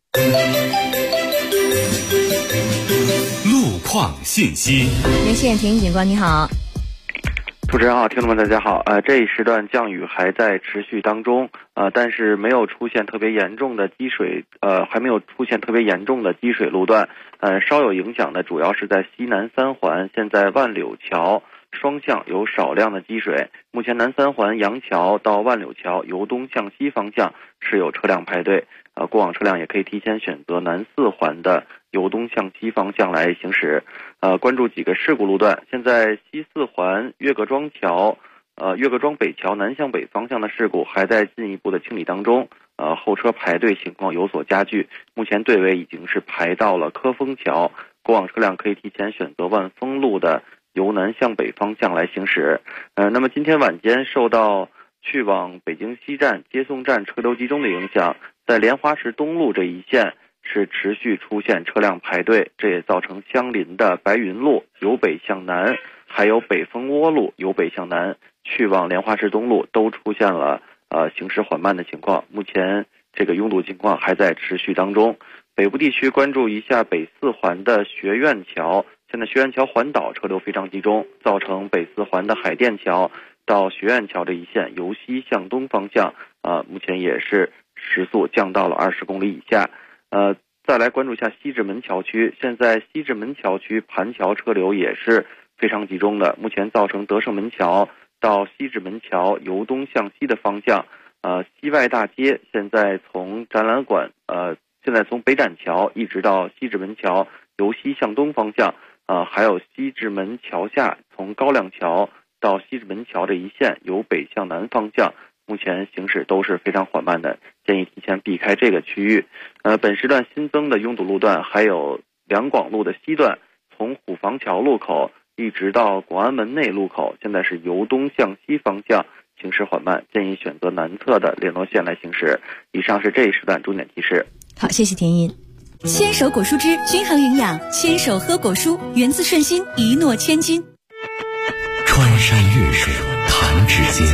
路况信息。 连线田英警官，你好。 主持人好，听众们大家好。这一时段降雨还在持续当中，但是没有出现特别严重的积水，还没有出现特别严重的积水路段。稍有影响的主要是在西南3环，现在万柳桥双向有少量的积水。目前南3环杨桥到万柳桥由东向西方向是有车辆排队，过往车辆也可以提前选择南4环的由东向西方向来行驶。关注几个事故路段，现在西4环岳各庄北桥南向北方向的事故还在进一步的清理当中，后车排队情况有所加剧，目前队尾已经是排到了科丰桥，过往车辆可以提前选择万丰路的由南向北方向来行驶。那么今天晚间受到去往北京西站接送站车流集中的影响，在莲花池东路这一线是持续出现车辆排队，这也造成相邻的白云路由北向南，还有北蜂窝路由北向南去往莲花池东路都出现了行驶缓慢的情况，目前这个拥堵情况还在持续当中。北部地区关注一下北4环的学院桥，现在学院桥环岛车流非常集中，造成北4环的海淀桥到学院桥这一线由西向东方向目前也是时速降到了20公里以下。再来关注一下西直门桥区，现在西直门桥区盘桥车流也是非常集中的，目前造成德胜门桥到西直门桥由东向西的方向，西外大街现在从展览馆现在从北展桥一直到西直门桥由西向东方向，还有西直门桥下从高亮桥到西直门桥这一线由北向南方向，目前行驶都是非常缓慢的，建议提前避开这个区域。本时段新增的拥堵路段还有两广路的西段，从虎坊桥路口一直到广安门内路口，现在是由东向西方向行驶缓慢，建议选择南侧的联络线来行驶。以上是这一时段重点提示。 好，谢谢田音。 牵手果蔬汁均衡营养，牵手喝果蔬，源自顺心，一诺千金。 穿山越水弹指间，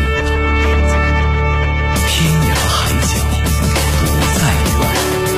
天涯海角不再远。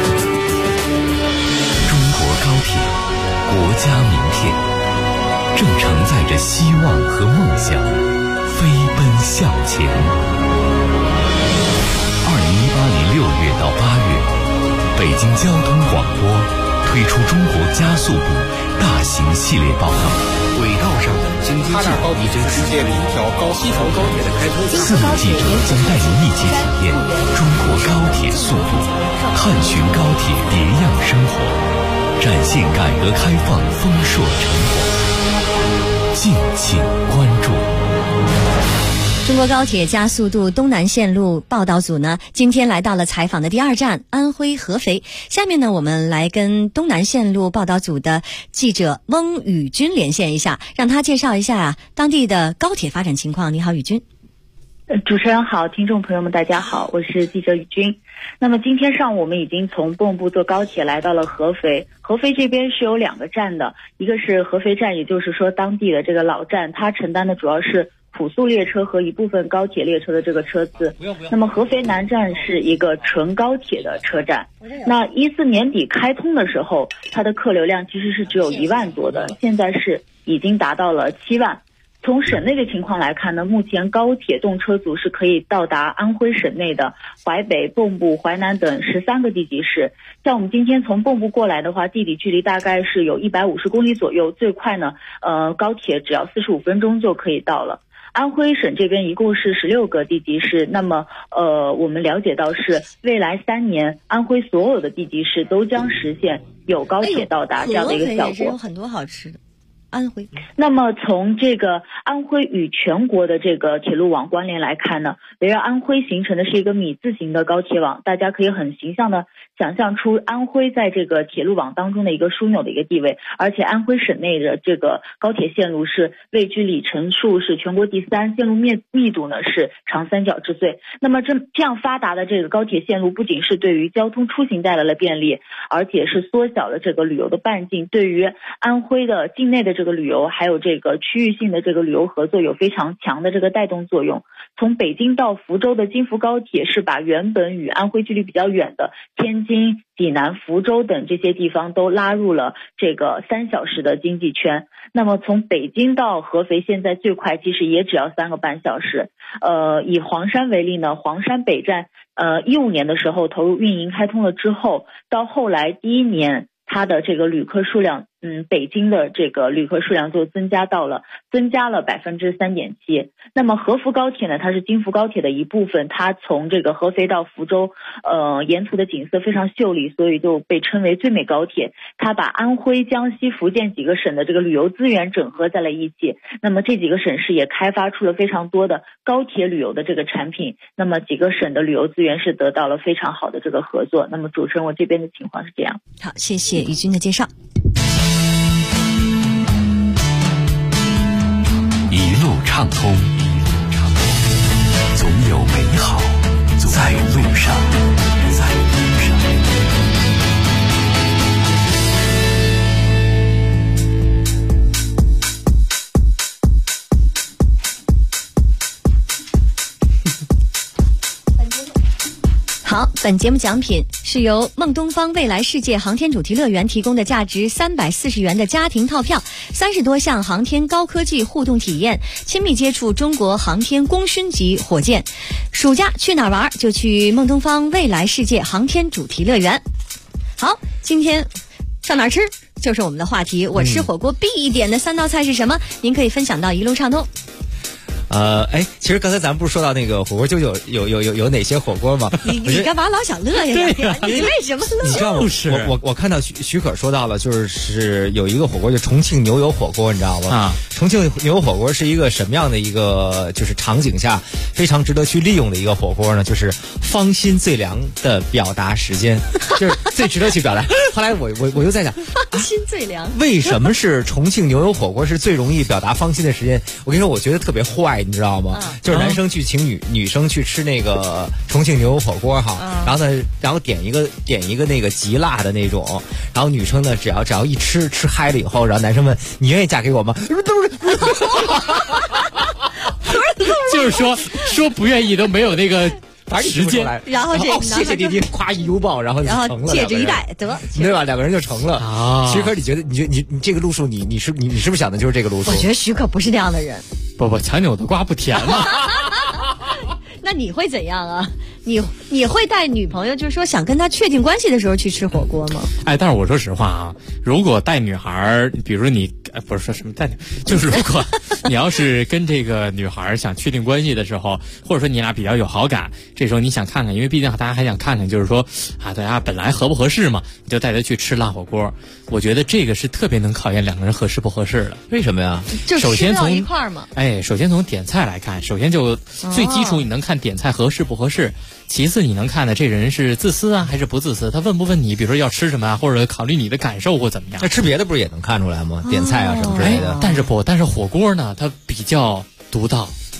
中国高铁，国家名片，正承载着希望和梦想，飞奔向前。2018年6月到8月，北京交通广播推出中国加速度大型系列报道，轨道上的经济计划，已经实现了一条西条高铁的开通。4路记者将带您一起体验中国高铁速度，探寻高铁别样生活，展现改革开放丰硕成果。敬请关注。 中国高铁加速度东南线路报道组呢，今天来到了采访的第2站安徽合肥。下面呢，我们来跟东南线路报道组的记者翁宇军连线一下，让他介绍一下当地的高铁发展情况。你好，宇军。 主持人好，听众朋友们大家好，我是记者宇军。 那么今天上午我们已经从蚌埠坐高铁来到了合肥，合肥这边是有2个站的，一个是合肥站，也就是说当地的这个老站，它承担的主要是普速列车和一部分高铁列车的这个车次。那么合肥南站是一个纯高铁的车站。那14年底开通的时候，它的客流量其实是只有1万多的，现在是已经达到了7万。从省内的情况来看呢，目前高铁动车组是可以到达安徽省内的淮北、蚌埠、淮南等13个地级市。像我们今天从蚌埠过来的话，地理距离大概是有150公里左右，最快呢，高铁只要45分钟就可以到了。安徽省这边一共是16个地级市，那么我们了解到是未来3年安徽所有的地级市都将实现有高铁到达这样的一个效果。 有很多好吃的。安徽， 那么从这个安徽与全国的这个铁路网关联来看呢，围绕安徽形成的是一个米字形的高铁网，大家可以很形象的想象出安徽在这个铁路网当中的一个枢纽的一个地位，而且安徽省内的这个高铁线路是位居里程数是全国第3，线路密度呢是长三角之最。那么这样发达的这个高铁线路不仅是对于交通出行带来了便利，而且是缩小了这个旅游的半径，对于安徽的境内的这个旅游还有这个区域性的这个旅游合作有非常强的这个带动作用。从北京到福州的京福高铁是把原本与安徽距离比较远的天津、济南、福州等这些地方都拉入了这个3小时的经济圈。那么从北京到合肥现在最快其实也只要3个半小时。以黄山为例呢，黄山北站15年的时候投入运营开通了之后，到后来第1年它的这个旅客数量北京的这个旅客数量就增加了 3.7%。那么合福高铁呢，它是京福高铁的一部分，它从这个合肥到福州沿途的景色非常秀丽，所以就被称为最美高铁。它把安徽、江西、福建几个省的这个旅游资源整合在了一起，那么这几个省市也开发出了非常多的高铁旅游的这个产品，那么几个省的旅游资源是得到了非常好的这个合作。那么主持人，我这边的情况是这样。 好，谢谢于军的介绍。 一路畅通，总有美好在路上。 好，本节目奖品是由梦东方未来世界航天主题乐园提供的价值340元的家庭套票，30多项航天高科技互动体验，亲密接触中国航天功勋级火箭。暑假去哪儿玩就去梦东方未来世界航天主题乐园。好，今天上哪儿吃就是我们的话题，我吃火锅必点的3道菜是什么？您可以分享到一路畅通。 其实刚才咱们不是说到那个火锅就有哪些火锅吗？ 你干嘛老想乐呀？你为什么乐？ 你知道我看到许可说到了，就是有一个火锅就重庆牛油火锅，你知道吗？重庆牛油火锅是一个什么样的一个就是场景下非常值得去利用的一个火锅呢？就是芳心最凉的表达时间，就是最值得去表达。后来我又在想， 芳心最凉， 为什么是重庆牛油火锅是最容易表达芳心的时间？我跟你说，我觉得特别坏。你知道吗？就是男生去请女生去吃那个重庆牛油火锅哈，然后点一个那个极辣的那种，然后女生呢只要一吃嗨了以后，然后男生问你愿意嫁给我吗？ 就是说不愿意都没有那个时间， 然后谢谢弟弟，夸一拥抱，然后成了， 戒指一戴得， 对吧？两个人就成了啊。徐可，你觉得你这个路数，你是不是想的就是这个路数？ 我觉得徐可不是这样的人。 不，强扭的瓜不甜嘛。 那你会怎样啊？你会带女朋友，就是说想跟她确定关系的时候去吃火锅吗？ 但是我说实话啊，如果带女孩，比如说你不是说什么带，就是如果你要是跟这个女孩想确定关系的时候，或者说你俩比较有好感，这时候你想看看，因为毕竟大家还想看看，就是说大家本来合不合适嘛，你就带她去吃辣火锅。我觉得这个是特别能考验两个人合适不合适的。 为什么呀？ 就首先从一块儿嘛。 首先从点菜来看，首先就最基础你能看点菜合适不合适。其次你能看的这人是自私啊还是不自私，他问不问你比如说要吃什么啊，或者考虑你的感受或怎么样。 那吃别的不是也能看出来吗？点菜啊什么之类的。 但是火锅呢它比较独到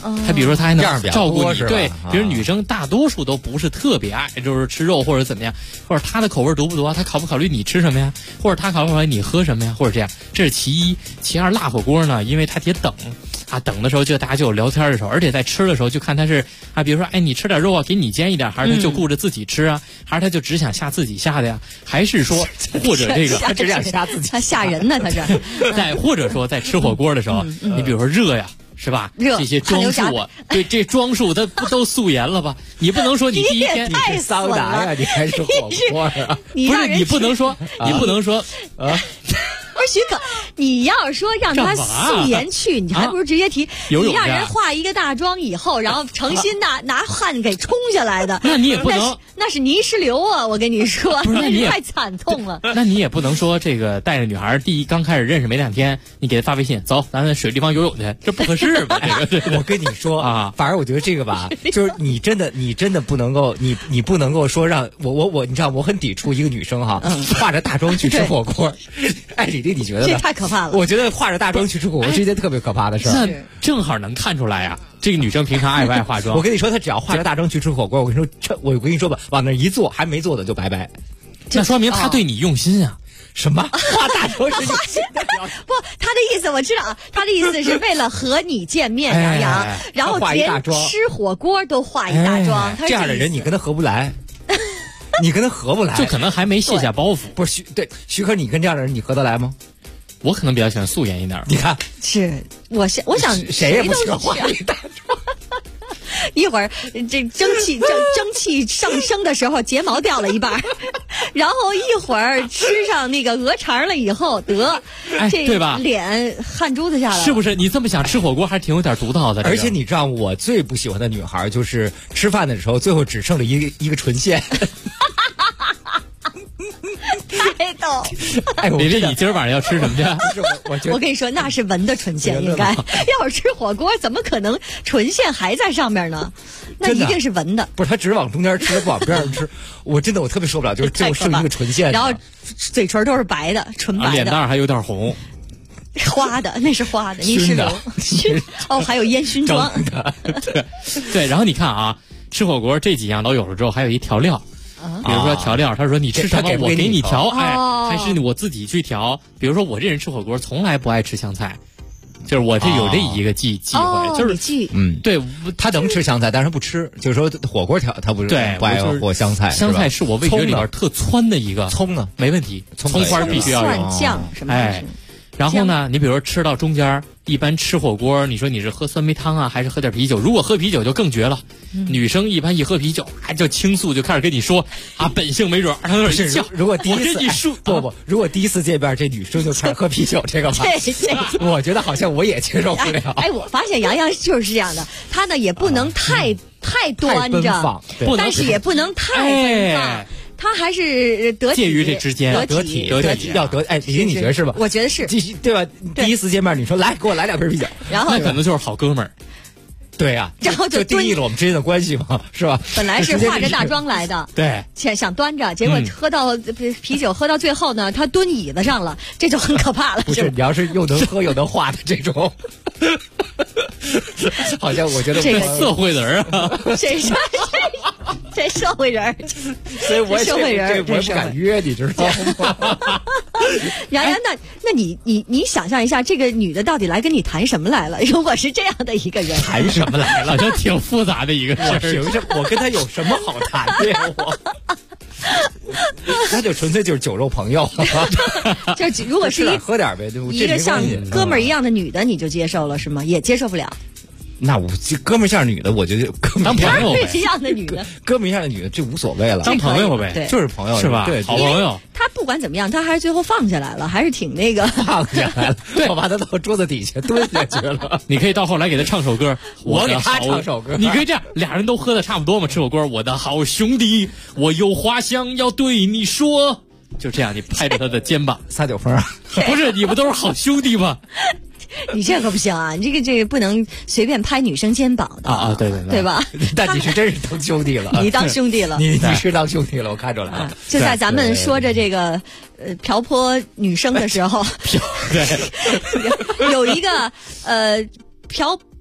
他比如说他还能照顾你， 是吧对，比如女生大多数都不是特别爱，就是吃肉或者怎么样，或者他的口味多不多，他考不考虑你吃什么呀，或者他考不考虑你喝什么呀，或者这样，这是其一。其二，辣火锅呢，因为他得等。等的时候大家就有聊天的时候，而且在吃的时候就看他是比如说你吃点肉啊，给你煎一点，还是他就顾着自己吃啊，还是他就只想下自己下的呀，还是说或者这个他只想下自己， 他吓人呢，他这或者说在吃火锅的时候，你比如说热呀。是吧？ 这些装束啊，对，这装束它不都素颜了吧？你不能说你第一天你是桑拿呀，你还是火锅啊？ 不是你不能说，你不能说啊。 不是许可，你要说让他素颜去，你还不如直接提，你让人化一个大妆以后，然后诚心拿汗给冲下来的， 那你也不能， 那是泥石流啊！我跟你说， 不是那你太惨痛了。 那你也不能说这个带着女孩刚开始认识没2天，你给她发微信，走，咱们水地方游泳去，这不合适吧？这个我跟你说啊，反而我觉得这个吧，就是你真的不能够，你不能够说让我，你知道我很抵触一个女生哈，化着大妆去吃火锅。哎，李丽，你觉得呢？ 这太可怕了！ 我觉得化着大妆去吃火锅是一件特别可怕的事儿。 那正好能看出来啊，这个女生平常爱不爱化妆？ 我跟你说，她只要化着大妆去吃火锅，我跟你说吧，往那一坐，还没坐的就拜拜。 那说明她对你用心啊。 什么化大妆是用心的？ 不，他的意思我知道啊，他的意思是为了和你见面，杨洋，然后连吃火锅都化一大妆。 这样的人你跟他合不来。你跟他合不来， 就可能还没卸下包袱。 不是徐克，你跟这样的人你合得来吗？ 我可能比较喜欢素颜一点。 你看， 是我想谁也不喜欢化一大妆。 一会儿这蒸汽上升的时候，睫毛掉了一半，然后一会儿吃上那个鹅肠了以后，这对吧？ 脸汗珠子下来， 是不是？你这么想吃火锅，还挺有点独到的。 而且你知道，我最不喜欢的女孩就是吃饭的时候，最后只剩了一个唇线。 太逗！ 哎， 李丽，你今儿晚上要吃什么去？ 我跟你说，那是闻的唇线，应该要是吃火锅，怎么可能唇线还在上面呢？那一定是闻的。 不是，他只是往中间吃，不往边上吃。我特别受不了，就是最后剩一个唇线， 然后嘴唇都是白的，纯白的， 脸蛋还有点红， 花的，那是花的，泥石流。哦，还有烟熏妆。 对，然后你看啊，吃火锅这几样都有了之后，还有一调料。比如说调料，他说你吃什么我给你调，还是我自己去调。比如说我这人吃火锅从来不爱吃香菜，就是我这有这一个忌讳，就是对， 他能吃香菜，但是他不吃。就是说火锅调他不爱和香菜， 香菜是我味觉里边特汆的一个。 葱呢没问题，葱花必须要有。 蒜酱什么的。 然后呢，你比如说吃到中间，一般吃火锅，你说你是喝酸梅汤啊，还是喝点啤酒？如果喝啤酒就更绝了。女生一般一喝啤酒，就倾诉，就开始跟你说啊，本性没准儿。 如果第一次如果第一次见面，这女生就开始喝啤酒，这个吧，我觉得好像我也接受不了。 哎，我发现杨洋就是这样的，他呢也不能太端着，但是也不能太奔放。他还是得体， 介于这之间， 得体要得。哎，李，你觉得是吧？ 我觉得是， 对吧？第一次见面，你说来给我来2瓶啤酒， 然后那可能就是好哥们儿。 对呀， 然后就定义了我们之间的关系嘛，是吧？ 本来是化着大妆来的， 对， 想端着，结果喝到啤酒喝到最后呢，他蹲椅子上了，这就很可怕了。 不是，你要是又能喝又能化的这种，好像我觉得这个社会人啊， 这社会人， 所以我社会人， 我也不敢约，你知道吗？ 杨洋，那你想象一下，这个女的到底来跟你谈什么来了？如果是这样的一个人， 谈什么来了？ 好像挺复杂的一个事儿。 凭什么？我跟他有什么好谈的呀？那就纯粹就是酒肉朋友。 就如果是喝点呗， 一个像哥们儿一样的女的，你就接受了是吗？也接受不了。 那我哥们儿像女的，我觉得当朋友呗。 一样的女的， 哥们儿一样的女的，这无所谓了， 当朋友呗， 就是朋友是吧？ 对， 好朋友。 他不管怎么样，他还是最后放下来了，还是挺那个放下来了。对，我把他到桌子底下蹲下去了。 你可以到后来给他唱首歌， 我给他唱首歌。 你可以这样，俩人都喝的差不多嘛，吃火锅。我的好兄弟，我有话想要对你说。就这样，你拍着他的肩膀撒酒疯啊？ 不是，你们都是好兄弟吗？ 你这可不行啊！你这个不能随便拍女生肩膀的啊！ 对吧？ 但你是真是当兄弟了， 你当兄弟了， 你是当兄弟了，我看出来了。 就在咱们说着这个瓢泼女生的时候， 对， 有一个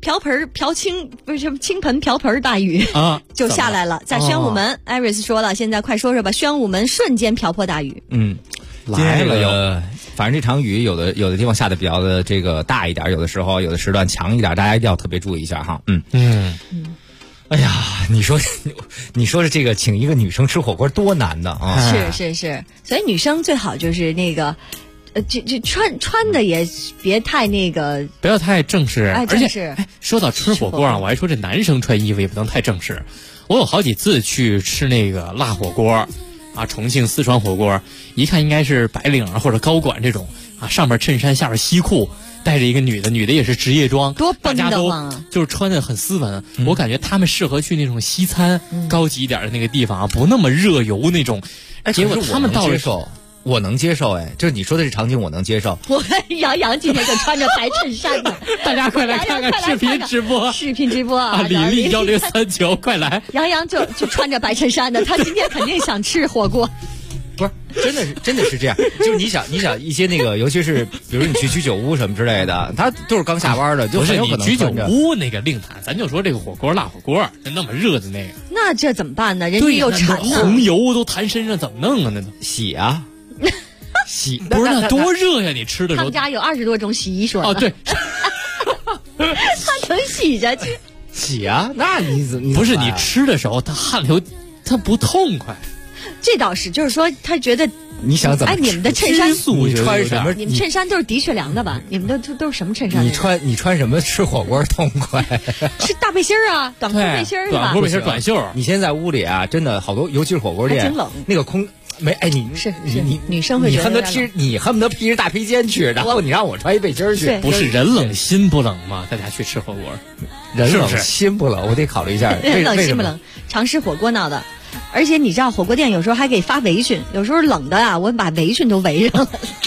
瓢盆瓢倾不是什么倾盆瓢盆大雨啊， 就下来了，在宣武门。艾瑞斯说了，现在快说说吧，宣武门瞬间瓢泼大雨。 来了反正这场雨有的地方下的比较的这个大一点，有的时候有的时段强一点，大家一定要特别注意一下哈。哎呀，你说的这个请一个女生吃火锅多难的啊！ 是，所以女生最好就是那个，这穿的也别太那个， 不要太正式。 而且说到吃火锅啊，我还说这男生穿衣服也不能太正式。我有好几次去吃那个辣火锅啊，重庆、四川火锅，一看应该是白领或者高管这种啊，上面衬衫，下面西裤。带着一个女的也是职业装， 多大家都就是穿的很斯文。我感觉他们适合去那种西餐高级一点的那个地方啊，不那么热油那种。结果他们到了我能接受，就是你说的这场景我能接受。 我杨洋今天就穿着白衬衫的， 大家快来看看视频直播啊！李丽1039，快来！ 杨洋就穿着白衬衫的，他今天肯定想吃火锅。 不是，真的是这样。就是你想一些那个，尤其是比如你去居酒屋什么之类的，他都是刚下班的，就很有可能居酒屋那个另谈，咱就说这个火锅辣火锅那么热的那个， 那这怎么办呢？人家又馋呢， 红油都弹身上，怎么弄啊？那都洗啊，洗不是那多热呀！你吃的时候， 他们家有20多种洗衣水哦，对， 他能洗下去？ 洗啊？那你不是你吃的时候，他汗流，他不痛快。 这倒是，就是说他觉得你想怎么？ 你们的衬衫你穿什么？ 你们衬衫都是的确凉的吧？你们都是什么衬衫？ 你穿什么吃火锅痛快？ 是大背心啊，短裤背心是吧？ 短裤背心短袖。 你现在屋里啊，真的好多，尤其是火锅店， 真冷。 那个空没你是女生会你恨不得披着大披肩去，然后你让我穿一背心去， 不是人冷心不冷吗？大家去吃火锅， 人冷心不冷，我得考虑一下， 人冷心不冷？常吃火锅闹的。而且你知道火锅店有时候还给发围裙，有时候冷的啊，我把围裙都围上了。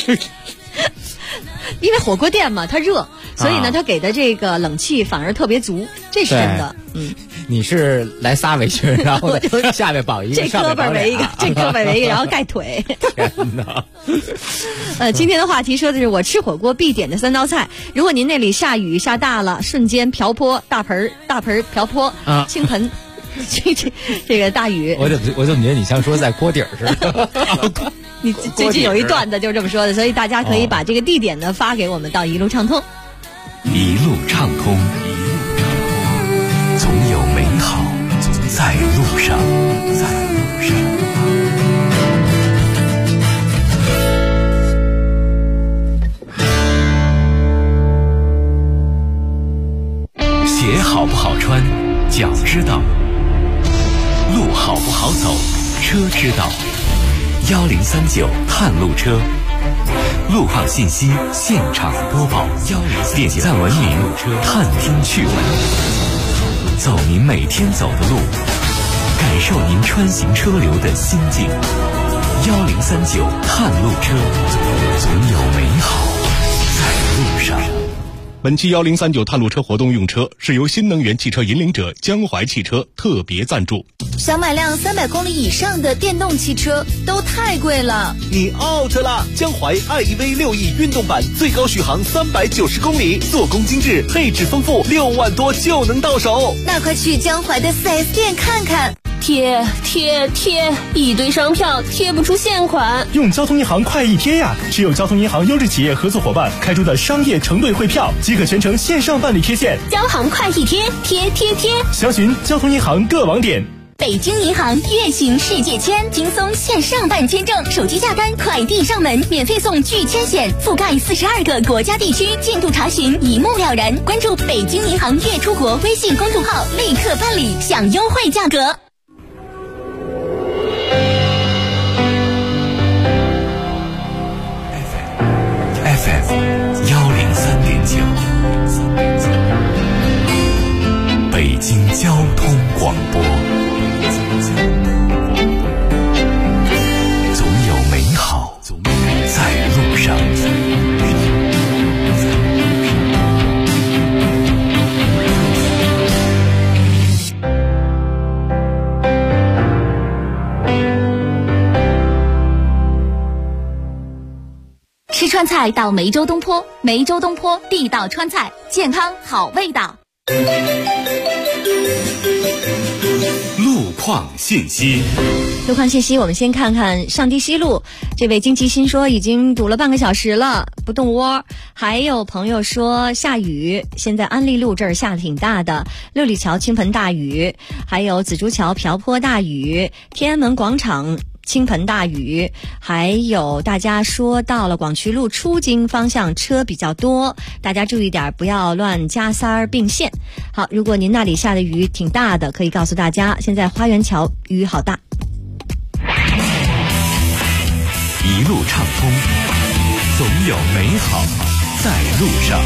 因为火锅店嘛，它热，所以呢，它给的这个冷气反而特别足，这是真的。 你是来仨围裙，然后下面绑一个， 这胳膊围一个，这胳膊围一个，然后盖腿。 天哪！ 今天的话题说的是我吃火锅必点的3道菜。如果您那里下雨下大了，瞬间瓢泼大盆瓢泼倾盆。这个大雨， 我怎么觉得你像说在锅底儿似的？ 你最近有一段子就是这么说的，所以大家可以把这个地点呢发给我们到一路畅通。 一路畅通，总有美好在路上。鞋好不好穿，脚知道。路好不好走，车知道。1039探路车，路况信息现场播报，点赞文明，探听趣闻，走您每天走的路，感受您穿行车流的心境。1039探路车，总有美好在路上。 本期1039探路车活动用车是由新能源汽车引领者江淮汽车特别赞助。 想买辆300公里以上的电动汽车都太贵了， 你 out 了！江淮 iEV 6E 运动版最高续航390公里，做工精致，配置丰富，6万多就能到手。 那快去江淮的4S 店看看。贴，一堆商票贴不出现款。 用交通银行快易贴呀！持有交通银行优质企业合作伙伴开出的商业承兑汇票，即可全程线上办理贴现。 交行快易贴，贴。 详询交通银行各网点。 北京银行月行世界签，轻松线上办签证，手机下单，快递上门，免费送拒签险，覆盖42个国家地区，进度查询一目了然。关注北京银行月出国微信公众号，立刻办理，享优惠价格。 FM 103.9，北京交通广播，总有美好在路上。 吃川菜到梅州东坡，梅州东坡地道川菜，健康好味道。 路况信息。 路况信息，我们先看看上堤西路，这位金吉新说已经堵了半个小时了，不动窝。还有朋友说下雨，现在安利路这儿下的挺大的，六里桥倾盆大雨，还有紫竹桥瓢泼大雨，天安门广场倾盆大雨，还有大家说到了广渠路出京方向车比较多，大家注意点，不要乱加塞儿并线。好，如果您那里下的雨挺大的，可以告诉大家，现在花园桥雨好大。 一路畅通，总有美好在路上。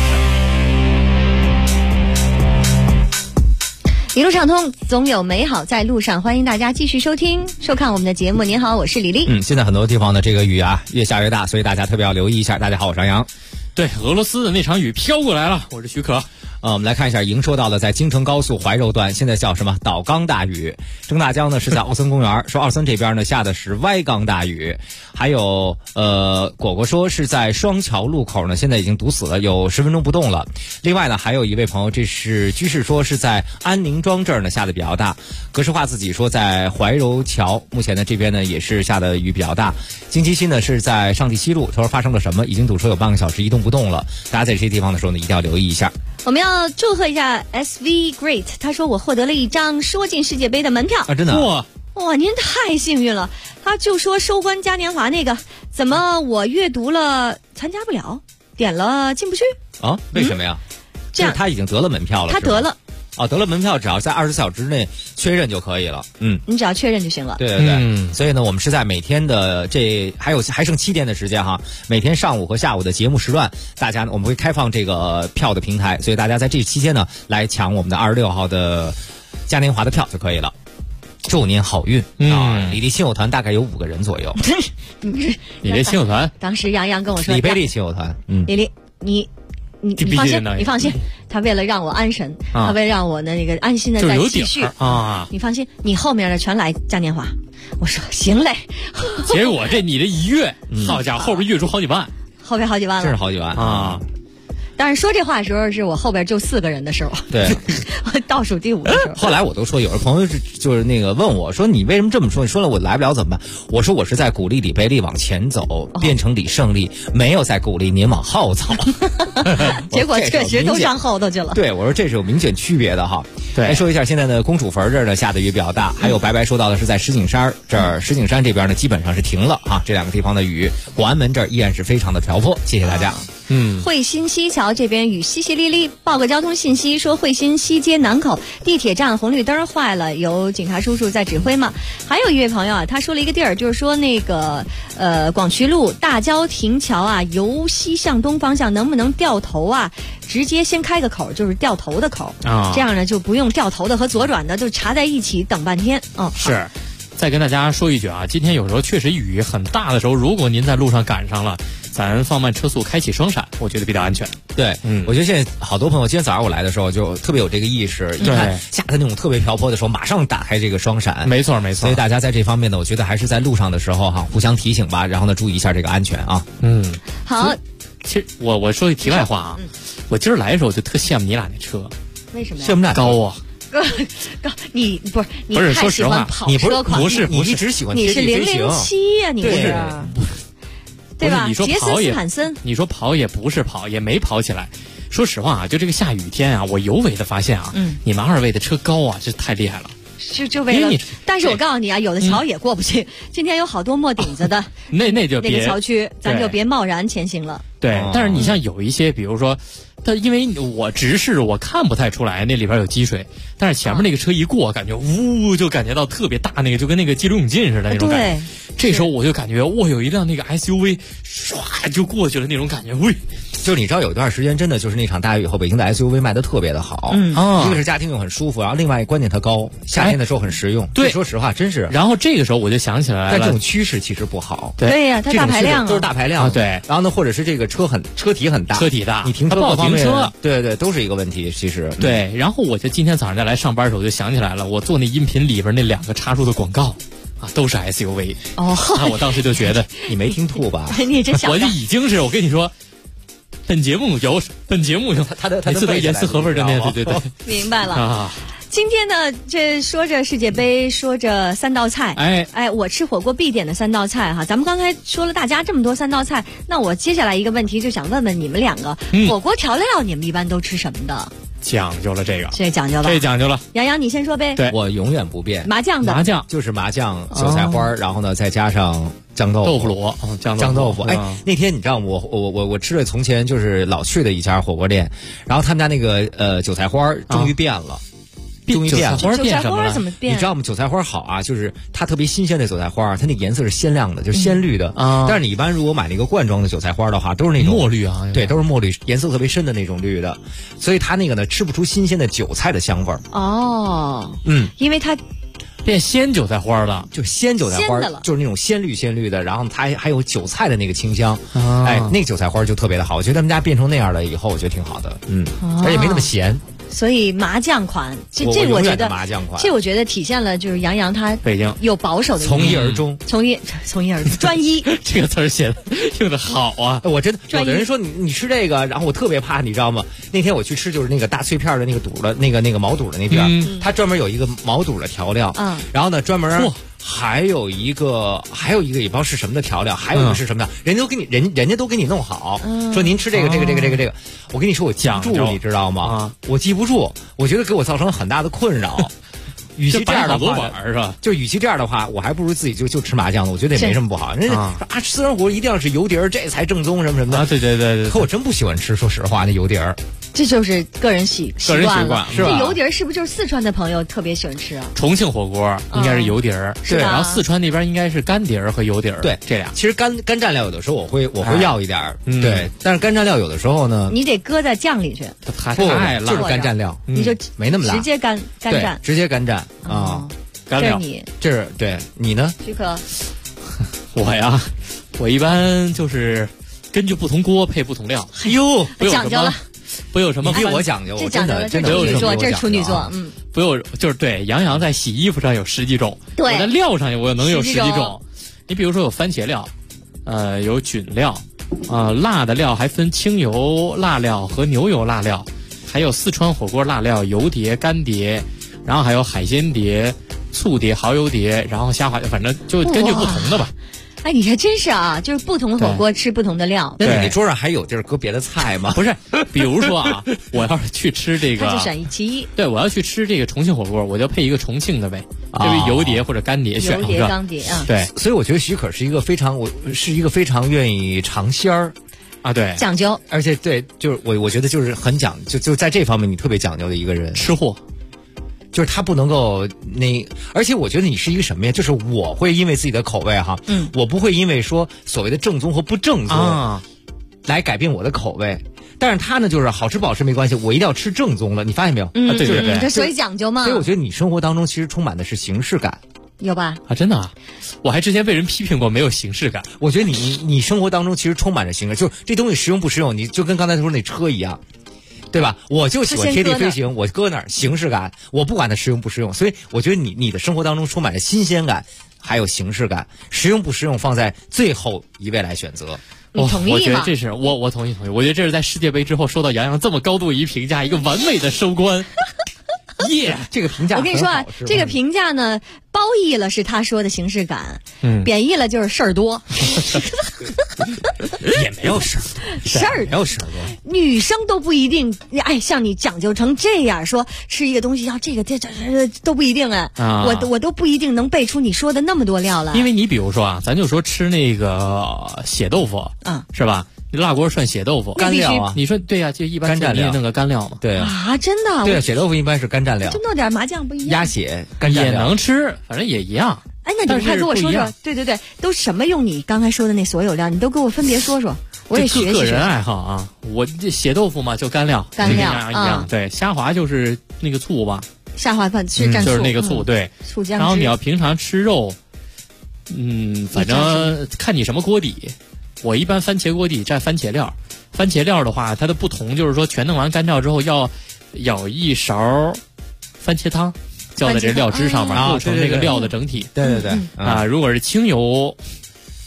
一路畅通，总有美好在路上。欢迎大家继续收听、收看我们的节目。您好，我是李丽。 现在很多地方的这个雨啊，越下越大，所以大家特别要留意一下。大家好，我是杨洋。 对，俄罗斯的那场雨飘过来了，我是许可。 我们来看一下，已经说到了在京承高速怀柔段，现在叫什么倒缸大雨。郑大江呢是在奥森公园，说奥森这边呢下的是歪缸大雨。还有果果说是在双桥路口呢，现在已经堵死了，有10分钟不动了。另外呢，还有一位朋友，这是居士说是在安宁庄这儿呢下的比较大。格式化自己说在怀柔桥，目前呢这边呢也是下的雨比较大。金吉新呢是在上堤西路，他说发生了什么？已经堵车有半个小时，一动不动了。大家在这些地方的时候呢，一定要留意一下。 我们要祝贺一下 SV Great， 他说我获得了一张说进世界杯的门票啊，真的哇，您太幸运了。他就说收官嘉年华那个，怎么我阅读了参加不了，点了进不去啊？为什么呀？这样他已经得了门票了， 他得了。 得了门票，只要在24小时之内确认就可以了。 你只要确认就行了。 对对对，所以呢，我们是在每天的还剩7天的时间哈，每天上午和下午的节目时段，大家呢我们会开放这个票的平台，所以大家在这期间呢来抢我们的26号的嘉年华的票就可以了。祝您好运啊！李丽亲友团大概有5个人左右。 李丽亲友团， 当时杨洋跟我说， 李贝利亲友团， 李丽你放心，他为了让我安神，他为了让我那个安心的再继续啊， 你放心，你后面的全来嘉年华。我说行嘞。 结果这你的一跃，好家伙，后边跃出好几万， 后边好几万了， 真是好几万啊！ 但是说这话的时候是我后边就4个人的时候， 对， 倒数第5的时候。 后来我都说，有的朋友就是那个问我说，你为什么这么说？你说了我来不了怎么办？我说我是在鼓励李贝利往前走，变成李胜利，没有在鼓励您往后走。 结果确实都上后头去了。 对，我说这是有明显区别的哈。对，来说一下现在的公主坟这儿呢下的雨比较大，还有白白说到的是在石景山这儿，石景山这边呢基本上是停了啊，这2个地方的雨，广安门这儿依然是非常的瓢泼。谢谢大家。 惠新西桥这边雨淅淅沥沥，报个交通信息说惠新西街南口地铁站红绿灯坏了，有警察叔叔在指挥吗？还有一位朋友啊，他说了一个地儿，就是说那个广渠路大郊亭桥啊，由西向东方向能不能掉头啊？直接先开个口，就是掉头的口啊，这样呢就不用掉头的和左转的就插在一起等半天。 是。再跟大家说一句啊，今天有时候确实雨很大的时候，如果您在路上赶上了，咱放慢车速，开启双闪，我觉得比较安全。 对，我觉得现在好多朋友，今天早上我来的时候就特别有这个意识，一看下的那种特别瓢泼的时候，马上打开这个双闪。 没错没错。 所以大家在这方面呢，我觉得还是在路上的时候哈，互相提醒吧，然后呢注意一下这个安全啊。 好。 其实我说句题外话啊，我今儿来的时候我就特羡慕你俩那车。 为什么呀？ 羡慕俩高啊。 你不是说实话， 跑车款， 不是你一直喜欢你是007呀，你是对吧？ 你说跑也，你说跑也不是跑，也没跑起来。说实话啊，就这个下雨天啊，我尤为的发现啊，你们2位的车高啊，这太厉害了。 就为了，但是我告诉你啊，有的桥也过不去。今天有好多没顶子的， 那就别那个桥区，咱就别贸然前行了。 对，但是你像有一些，比如说，它因为我直视我看不太出来那里边有积水，但是前面那个车一过，感觉呜就感觉到特别大那个，就跟那个激流勇进似的那种感觉。这时候我就感觉哇，有一辆那个 SUV 唰就过去了那种感觉，喂。 就是你知道有一段时间真的就是那场大雨以后，北京的 SUV 卖的特别的好，一个是家庭用很舒服，然后另外关键它高，夏天的时候很实用。 对， 说实话真是。 然后这个时候我就想起来了， 但这种趋势其实不好。 对呀，它大排量都是大排量啊，对。 然后呢，或者是这个车体很大，你停车不好停车， 对，都是一个问题。其实对。然后我就今天早上在来上班的时候，我就想起来了，我做那音频里边那2个插入的广告。啊，都是 SUV 哦， 那我当时就觉得你没听吐吧？ 你这想， 我就已经是我跟你说， 本节目由他的每次都严丝合缝的那，对， 明白了啊。 今天呢，这说着世界杯，说着3道菜，我吃火锅必点的3道菜哈。咱们刚才说了大家这么多3道菜，那我接下来一个问题就想问问你们2个，火锅调料你们一般都吃什么的？ 讲究了这个， 这讲究了， 这讲究了。 杨洋，你先说呗。 对，我永远不变。 麻酱就是麻酱、韭菜花，然后呢再加上酱豆腐螺， 酱豆腐。那天你知道我吃了从前就是老去的一家火锅店，然后他们家那个韭菜花终于变了。终于变了， 韭菜花怎么变？ 你知道吗？韭菜花好啊，就是它特别新鲜的韭菜花，它那个颜色是鲜亮的，就是鲜绿的啊。但是你一般如果买那个罐装的韭菜花的话，都是那种墨绿啊， 对，都是墨绿，颜色特别深的那种绿的，所以它那个呢吃不出新鲜的韭菜的香味儿。 哦，因为它变鲜韭菜花了， 就鲜韭菜花，就是那种鲜绿的，然后它还有韭菜的那个清香，那个韭菜花就特别的好。我觉得他们家变成那样了以后，我觉得挺好的，而且没那么咸。 所以麻酱款，这我觉得麻酱款， 这我觉得体现了就是杨洋他北京有保守的从一而终， 从一而终，专一这个词儿写的用的好啊！ 我真的有的人说你吃这个，然后我特别怕，你知道吗？那天我去吃就是那个大脆片的那个肚的那个毛肚的那地儿，它专门有一个毛肚的调料，然后呢专门。还有一个也不知道是什么的调料，还有一个是什么的，人家都给你弄好，说您吃这个，我跟你说我记不住，你知道吗？我记不住，我觉得给我造成很大的困扰。与其这样的话， 是吧？ 就与其这样的话，我还不如自己就吃麻酱呢。我觉得也没什么不好。人家吃酸火一定要是油碟儿，这才正宗什么的。 对。 可我真不喜欢吃，说实话，那油碟儿。 这就是个人习惯了， 是吧？ 这油碟儿是不是就是四川的朋友特别喜欢吃啊？ 重庆火锅应该是油碟儿， 对， 然后四川那边应该是干碟儿和油碟儿， 对， 这俩。 其实干蘸料有的时候我会要一点对，但是干蘸料有的时候呢， 你得搁在酱里去， 太辣， 就是干蘸料， 你就没那么辣， 直接干蘸， 直接干蘸啊。 干料， 这是对你呢？ 许可， 我呀，我一般就是根据不同锅配不同料。 哟， 讲究了， 不有什么比我讲究， 这讲究了，这没有什么，这是处女座， 不有就是对，杨洋在洗衣服上有10几种， 对， 我在料上我能有10几种。你比如说有番茄料，有菌料，辣的料还分清油辣料和牛油辣料，还有四川火锅辣料油碟、干碟，然后还有海鲜碟。醋碟、蚝油碟，然后虾滑，反正就根据不同的吧。 哎，你还真是啊，就是不同的火锅吃不同的料。 那你那桌上还有地儿搁别的菜吗？ 不是，比如说啊，我要是去吃这个， 他就选其一。 对，我要去吃这个重庆火锅，我就配一个重庆的呗，就是油碟或者干碟选一个。 油碟、干碟啊。 对， 所以我觉得许可是一个非常愿意尝鲜儿。 啊，对， 讲究， 而且对，就是我觉得就是很就在这方面你特别讲究的一个人， 吃货。 就是他不能够而且我觉得你是一个什么呀？就是我会因为自己的口味哈，我不会因为说所谓的正宗和不正宗来改变我的口味。但是他呢，就是好吃不好吃没关系，我一定要吃正宗了。你发现没有？ 对， 这所以讲究嘛。 所以我觉得你生活当中其实充满的是形式感， 有吧？ 啊，真的啊！我还之前被人批评过没有形式感。 我觉得你生活当中其实充满着形式，就是这东西实用不实用，你就跟刚才说那车一样。对吧？我就喜欢贴地飞行，我搁那儿形式感，我不管它实用不实用。所以我觉得你的生活当中充满着新鲜感，还有形式感，实用不实用放在最后一位来选择。 你同意吗？ 我觉得这是我同意。我觉得这是在世界杯之后受到杨洋这么高度一评价，一个完美的收官。 这个评价我跟你说啊，这个评价呢，褒义了是他说的形式感，贬义了就是事儿多。 也没有事儿，没有事儿多。 女生都不一定，像你讲究成这样，说吃一个东西要这都不一定哎。我都不一定能背出你说的那么多料来。 因为你比如说啊，咱就说吃那个血豆腐，是吧？辣锅涮血豆腐， 干料啊！ 你说对呀，就一般你也弄个干料嘛。 对啊，真的。 对啊，血豆腐一般是干蘸料， 就弄点麻酱不一样。 鸭血干蘸料也能吃，反正也一样。 哎，那你快给我说说，对，都什么用你刚才说的那所有料，你都给我分别说说，我也学习。 个人爱好啊，我这血豆腐嘛就干料一样。对，虾滑就是那个醋吧。 虾滑饭是蘸醋， 就是那个醋，对。 醋酱。 然后你要平常吃肉，反正看你什么锅底。我一般番茄锅底蘸番茄料，番茄料的话，它的不同就是说，全弄完干料之后要舀一勺番茄汤，浇在这料汁上面，构成那个料的整体。 对啊，如果是清油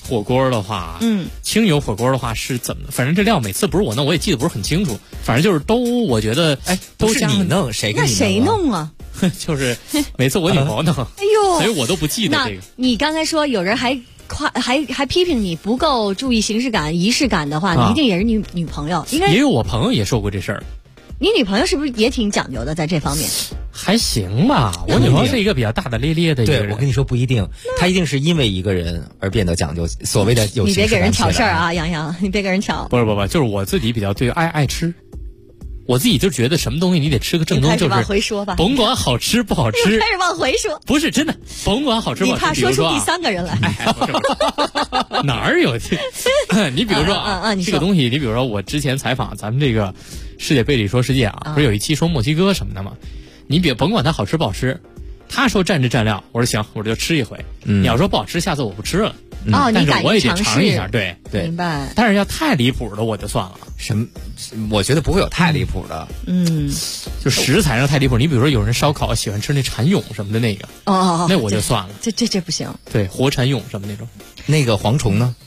火锅的话，清油火锅的话是怎么？反正这料每次不是我弄，我也记得不是很清楚。反正就是我觉得，都是你弄，谁给你弄？ 那谁弄啊？ 就是每次我女朋友弄， 哎呦， 所以我都不记得这个。 你刚才说有人还批评你不够注意形式感、仪式感的话，你一定也是女朋友，应该也有我朋友也说过这事儿。 你女朋友是不是也挺讲究的在这方面？ 还行吧，我女朋友是一个比较大大咧咧的一个人。 对，我跟你说不一定，她一定是因为一个人而变得讲究，所谓的有形式感。 你别给人挑事儿啊，杨洋，你别给人挑。 不，就是我自己比较对爱吃。我自己就觉得什么东西你得吃个正宗，就是往回说吧， 甭管好吃不好吃， 开始往回说， 不是真的，甭管好吃不好吃。 你怕说出第三个人来？ 哪儿有？你比如说这个东西，你比如说我之前采访咱们这个世界杯里说世界啊，不是有一期说墨西哥什么的吗？你甭管它好吃不好吃，他说蘸料，我说行，我就吃一回。你要说不好吃，下次我不吃了。但是我也得尝一下，对， 明白。 但是要太离谱的我就算了。 什么？我觉得不会有太离谱的。 就食材上太离谱。你比如说有人烧烤喜欢吃那蚕蛹什么的那个，那我就算了。 这不行。 对，活蚕蛹什么那种。 那个蝗虫呢？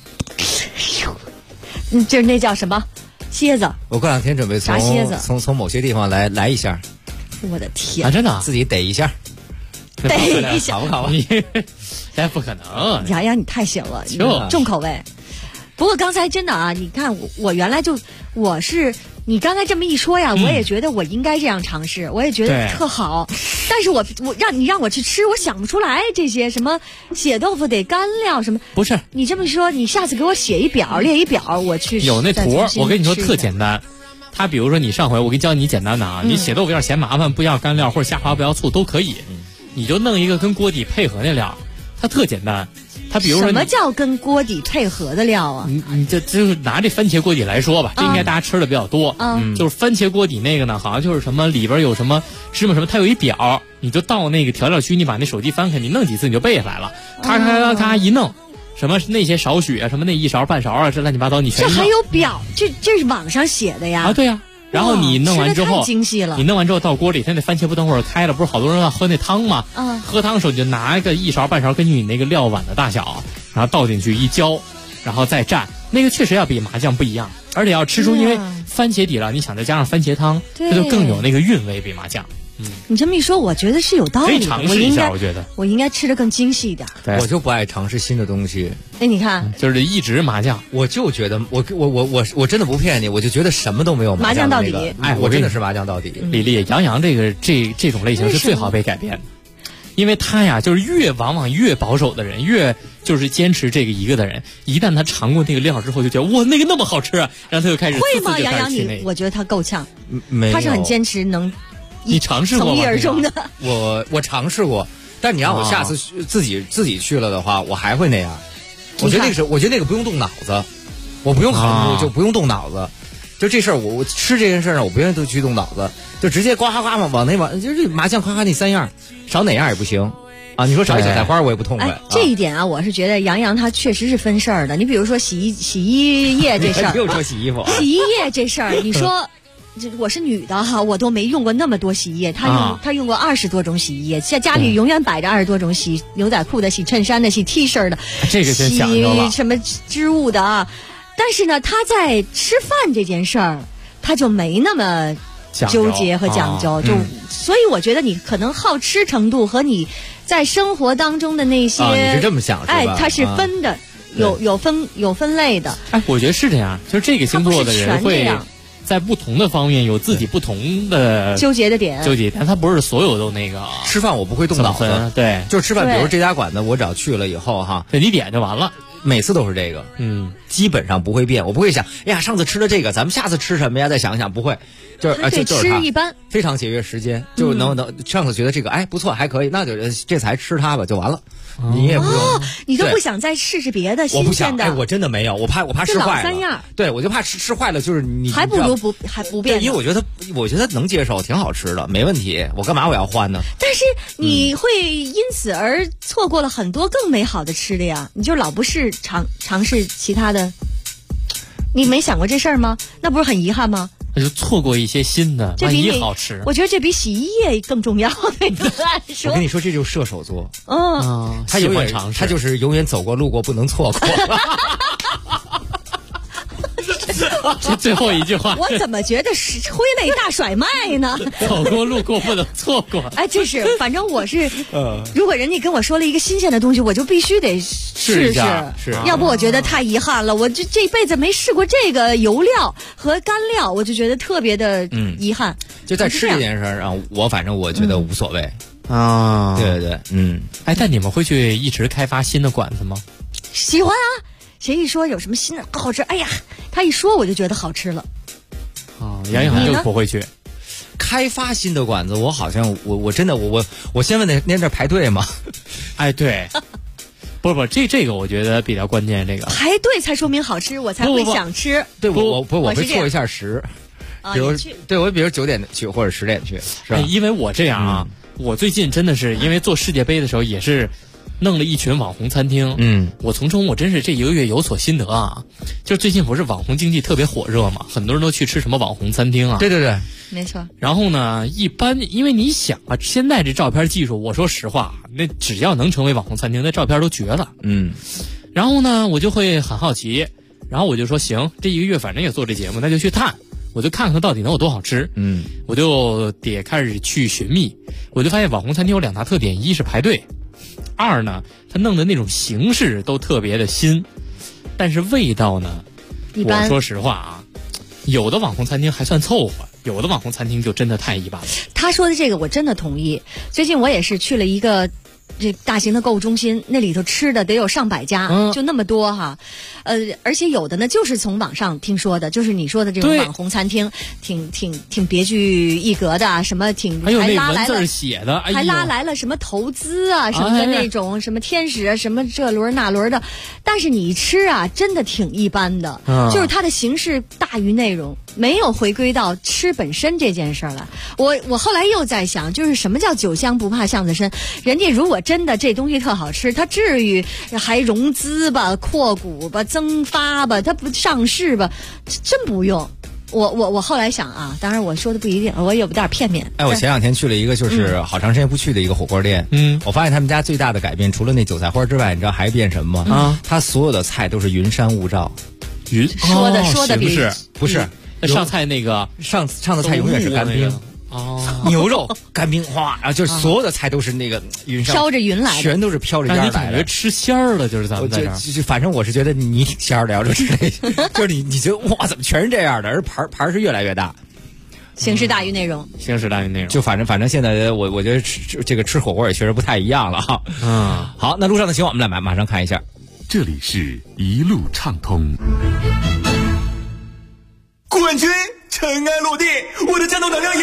就是那叫什么蝎子？ 我过两天准备从某些地方来一下。 我的天！ 真的自己逮一下。 逮一下， 好不好？ 这不可能。 洋洋，你太行了，重口味。不过刚才真的啊，你看我原来你刚才这么一说呀，我也觉得我应该这样尝试，我也觉得特好。但是我让我去吃，我想不出来这些什么血豆腐得干料什么。 不是， 你这么说，你下次给我列一表，我去有那图，我跟你说特简单。他比如说你上回我给你教你简单的啊，你血豆腐要嫌麻烦，不要干料或者虾滑不要醋都可以，你就弄一个跟锅底配合那料，它特简单。它比如说什么叫跟锅底配合的料啊？ 你就是拿这番茄锅底来说吧，这应该大家吃的比较多。就是番茄锅底那个呢，好像就是什么里边有什么芝麻什么，它有一表，你就到那个调料区，你把那手机翻开，你弄几次你就背下来了，咔一弄。什么那些少许啊，什么那一勺半勺啊，这乱七八糟你全。 这还有表，这是网上写的呀。 啊，对呀。然后你弄完之后， 太精细了。 你弄完之后到锅里，它那番茄不等会儿开了，不是好多人要喝那汤吗？喝汤的时候你就拿个一勺半勺，根据你那个料碗的大小，然后倒进去一浇，然后再蘸。那个确实要比麻酱不一样，而且要吃出因为番茄底了，你想再加上番茄汤，它就更有那个韵味比麻酱。 你这么一说，我觉得是有道理的。 可以尝试一下，我觉得我应该吃得更精细一点。 我就不爱尝试新的东西。 哎，你看， 就是一直麻酱， 我就觉得我真的不骗你，我就觉得什么都没有麻酱到底。 哎，我真的是麻酱到底。 李丽、杨洋这种类型是最好被改变的，因为他呀，就是往往越保守的人，越就是坚持这个一个的人，一旦他尝过那个料之后，就觉得哇，那个那么好吃啊，然后他就开始会吗？杨洋，我觉得他够呛，他是很坚持能。 你尝试过吗？ 从一而终的。 我尝试过，但你让我下次自己去了的话，我还会那样。我觉得那个不用动脑子，我不用考虑，就不用动脑子。就这事儿，我吃这件事儿呢，我不愿意去动脑子，就直接呱呱呱往那往，就是麻酱夸那3样，少哪样也不行啊。你说少一小菜花，我也不痛快。 这一点啊，我是觉得杨洋他确实是分事儿的。你比如说洗衣液这事儿， 又说洗衣服， 洗衣液这事儿，你说。我是女的哈，我都没用过那么多洗衣液，他用过20多种洗衣液，家里永远摆着20多种，洗牛仔裤的，洗衬衫的，洗 T 恤的， 这个真讲究了， 洗什么织物的啊。但是呢，他在吃饭这件事儿，他就没那么纠结和讲究，所以我觉得你可能好吃程度和你在生活当中的那些， 你是这么想是吧？ 哎，它是分的，有分类的。 哎，我觉得是这样，就是这个星座的人会。在不同的方面有自己不同的纠结的点， 但他不是所有都那个。 吃饭我不会动脑子， 对， 就是吃饭。比如这家馆子，我只要去了以后哈， 你点就完了， 每次都是这个，基本上不会变。我不会想，哎呀，上次吃了这个，咱们下次吃什么呀？再想想，不会，就是吃一般， 非常节约时间，就能上次觉得这个哎不错还可以，那就这才吃它吧，就完了。你也不用， 你都不想再试试别的新鲜的？ 哎，我真的没有，我怕吃坏了。 3样， 对，我就怕吃坏了，就是你还不如不变。 因为我觉得能接受，挺好吃的，没问题。我干嘛我要换呢？ 但是你会因此而错过了很多更美好的吃的呀！你就老不试尝试其他的，你没想过这事儿吗？那不是很遗憾吗？ 就错过一些新的，万一好吃。 我觉得这比洗衣液更重要。 我跟你说，这就是射手座。 他喜欢尝试， 他就是永远走过路过不能错过。 这最后一句话， 我怎么觉得是挥泪大甩卖呢？ 走过路过不能错过。 哎，这是，反正我是，如果人家跟我说了一个新鲜的东西，我就必须得试试，要不我觉得太遗憾了。我这辈子没试过这个油料和干料，我就觉得特别的遗憾。 就在吃这件事上，反正我觉得无所谓啊。对对对， 哎，但你们会去一直开发新的馆子吗？ 喜欢啊。谁一说有什么新的好吃，哎呀，他一说我就觉得好吃了。 杨一涵就不会去开发新的馆子。我好像我真的我先问那排队吗？ 哎，对，不，这个我觉得比较关键。这个排队才说明好吃，我才会想吃。 对，我会错一下时，比如对我比如9点去或者10点去，是吧？ 因为我这样啊，我最近真的是因为做世界杯的时候也是。弄了一群网红餐厅，我从中我真是这一个月有所心得啊！就最近不是网红经济特别火热嘛，很多人都去吃什么网红餐厅啊？ 对对对， 没错。 然后呢，一般因为你想啊，现在这照片技术，我说实话，那只要能成为网红餐厅，那照片都绝了。然后呢，我就会很好奇，然后我就说行，这一个月反正也做这节目，那就去探，我就看看它到底能有多好吃。我就得开始去寻觅，我就发现网红餐厅有2大特点，一是排队。2呢，他弄的那种形式都特别的新，但是味道呢，我说实话啊，有的网红餐厅还算凑合，有的网红餐厅就真的太一般了。 他说的这个我真的同意。最近我也是去了一个这大型的购物中心，那里头吃的得有上百家，就那么多哈。而且有的呢就是从网上听说的，就是你说的这种网红餐厅，挺别具一格的，什么还有那文字写的， 还拉来了什么投资啊什么的那种，什么天使啊什么这轮那轮的，但是你一吃啊，真的挺一般的，就是它的形式大于内容，没有回归到吃本身这件事儿来。我后来又在想，就是什么叫酒香不怕巷子深？人家如果真的这东西特好吃，他至于还融资吧、扩股吧、增发吧，他不上市吧？真不用。我后来想啊，当然我说的不一定，我有点片面。 哎，我前2天去了一个就是好长时间不去的一个火锅店，我发现他们家最大的改变，除了那韭菜花之外，你知道还变什么吗？他所有的菜都是云山雾罩。 说的不是上菜那个上的菜永远是干冰。牛肉干冰然后就是所有的菜都是那个云上飘着云来的， 全都是飘着烟来的。 感觉吃仙儿了，就是咱们在这儿。 反正我是觉得你挺仙儿的，要吃这个，就是你觉得哇，怎么全是这样的？而盘是越来越大， 形式大于内容， 就反正现在我觉得吃火锅也确实不太一样了哈。好，那路上的情况我们来马上看一下。 这里是一路畅通。 冠军尘埃落定，我的战斗能量也。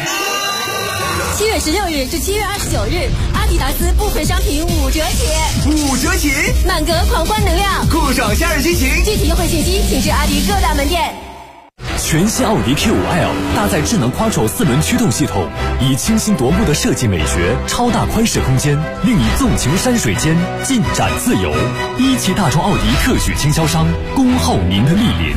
7月16日至7月29日，阿迪达斯部分商品5折起 ，5折起， 满格狂欢能量， 酷爽夏日心情。 具体优惠信息请至阿迪各大门店。 全新奥迪 Q5L 搭载智能 Quattro 4轮驱动系统，以清新夺目的设计美学、超大宽适空间，令你纵情山水间，尽展自由。一汽大众奥迪特许经销商，恭候您的莅临。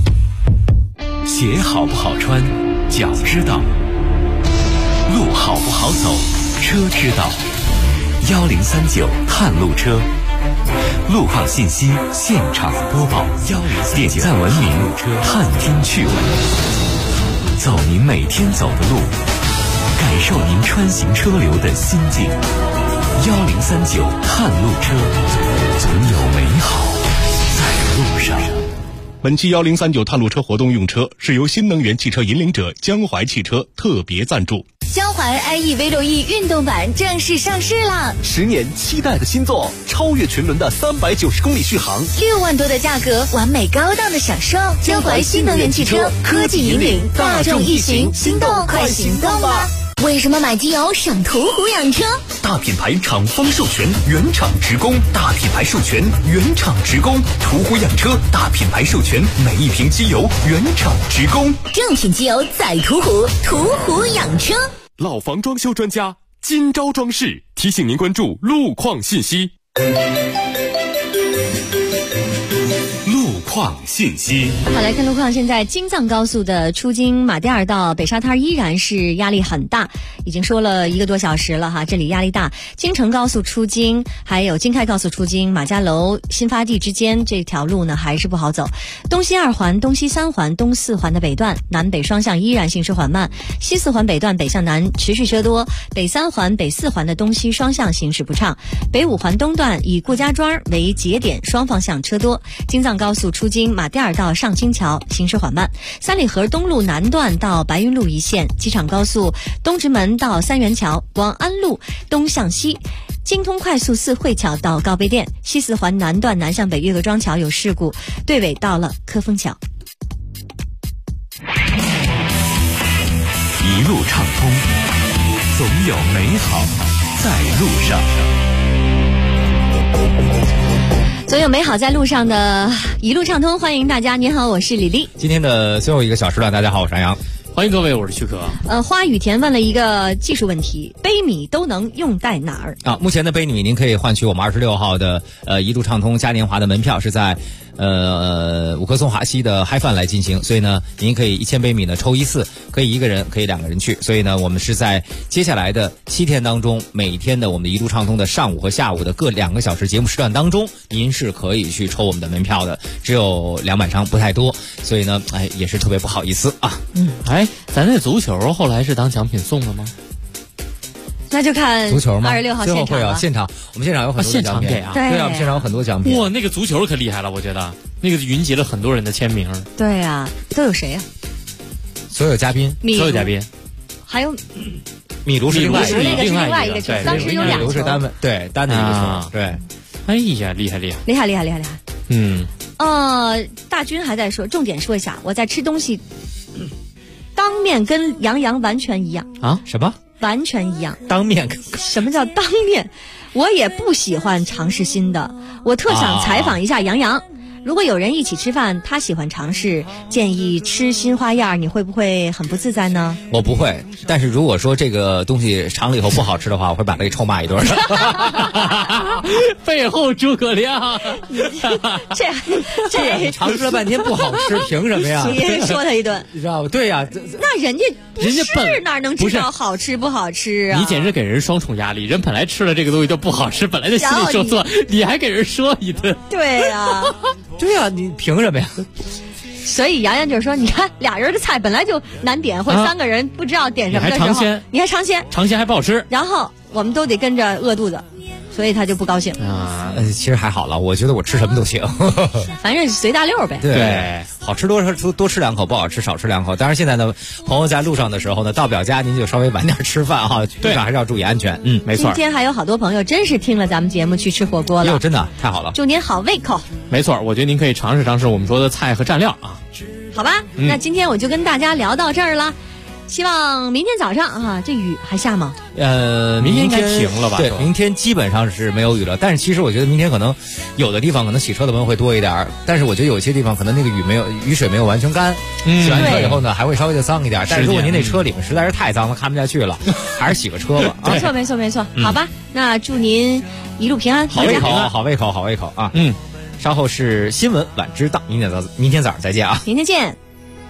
鞋好不好穿，脚知道；路好不好走，车知道。1039探路车，路况信息现场播报，点赞文明，探听趣闻，走您每天走的路，感受您穿行车流的心境。1039探路车，总有美好在路上。 本期1039探路车活动用车是由新能源汽车引领者江淮汽车特别赞助。 江淮 IE V6E 运动版正式上市了 ，10年期待的新作，超越群伦的390公里续航 ，6万多的价格，完美高档的享受。江淮新能源汽车科技引领大众一行，心动快行动吧！为什么买机油省途虎养车？ 大品牌厂方授权，原厂直供；大品牌授权，原厂直供。途虎养车大品牌授权，每一瓶机油原厂直供。 正品机油在途虎，途虎养车。 老房装修专家今朝装饰提醒您关注路况信息。 路况况信息。 好，来看路况。现在京藏高速的出京马甸尔到北沙滩依然是压力很大，已经说了1个多小时了哈，这里压力大。京承高速出京，还有京开高速出京马家楼新发地之间这条路呢还是不好走。东西2环、东西3环、东4环的北段南北双向依然行驶缓慢，西4环北段北向南持续车多，北3环、北4环的东西双向行驶不畅，北5环东段以顾家庄为节点，双方向车多。京藏高速出京马甸尔到上京桥行驶缓慢，三里河东路南段到白云路一线，机场高速东直门到三元桥，广安路东向西，京通快速4惠桥到高碑店，西4环南段南向北岳各庄桥有事故，队尾到了科丰桥。 一路畅通，总有美好在路上。 总有美好在路上的一路畅通，欢迎大家。您好，我是李丽。 今天的最后一个小时段，大家好，我是杨洋。 欢迎各位，我是许可。 花雨田问了一个技术问题：杯米都能用在哪儿？ 目前的杯米您可以换取我们26号的一路畅通嘉年华的门票，是在五棵松华西的嗨饭来进行，所以呢，您可以1000杯米呢抽1次，可以1个人，可以2个人去。所以呢，我们是在接下来的7天当中，每天的我们的一路畅通的上午和下午的各2个小时节目时段当中，您是可以去抽我们的门票的，只有200张，不太多，所以呢，也是特别不好意思啊。 咱那足球后来是当奖品送的吗？ 那就看足球吗 ？26号现场会有现场，我们现场有很多奖品啊， 对啊，我们现场有很多奖品。 哇，那个足球可厉害了，我觉得那个云集了很多人的签名。 对啊，都有谁啊？ 所有嘉宾， 还有米卢是另外一个球，当时有2球， 米卢是单的一个球，对。 哎呀，厉害！ 大军还在说，重点说一下，我在吃东西。当面跟杨洋完全一样啊？什么？ 完全一样？ 当面？ 什么叫当面？我也不喜欢尝试新的，我特想采访一下杨洋。如果有人一起吃饭，他喜欢尝试，建议吃新花样，你会不会很不自在呢？ 我不会，但是如果说这个东西尝了以后不好吃的话，我会把他给臭骂一顿。 背后诸葛亮， 这尝试了半天不好吃，凭什么呀？ 谁说他一顿？ 你知道吗？对呀， 那人家哪能知道好吃不好吃啊？ 你简直给人双重压力，人本来吃了这个东西就不好吃，本来就心里受挫，你还给人说一顿。 对呀。 对呀，你凭什么呀？ 所以杨洋就说：“你看，2人的菜本来就难点，或者3个人不知道点什么的时候，你还尝鲜还不好吃， 然后我们都得跟着饿肚子，所以他就不高兴啊。其实还好了，我觉得我吃什么都行， 反正随大溜呗。 对，好吃多吃2口，不好吃少吃2口。当然现在呢，朋友在路上的时候呢，到不了家您就稍微晚点吃饭哈，路上还是要注意安全。 没错。 今天还有好多朋友真是听了咱们节目去吃火锅了， 真的太好了， 祝您好胃口。 没错，我觉得您可以尝试我们说的菜和蘸料啊。 好吧，那今天我就跟大家聊到这儿了。希望明天早上啊，这雨还下吗？ 明天应该停了吧？ 对，明天基本上是没有雨了。但是其实我觉得明天可能有的地方可能洗车的朋友会多一点，但是我觉得有些地方可能那个雨水没有完全干，洗完车以后呢还会稍微的脏一点。但是如果您那车里面实在是太脏了，看不下去了，还是洗个车吧。 没错。好吧，那祝您一路平安， 好胃口啊！稍后是新闻晚知道，明天早上再见啊！ 明天见。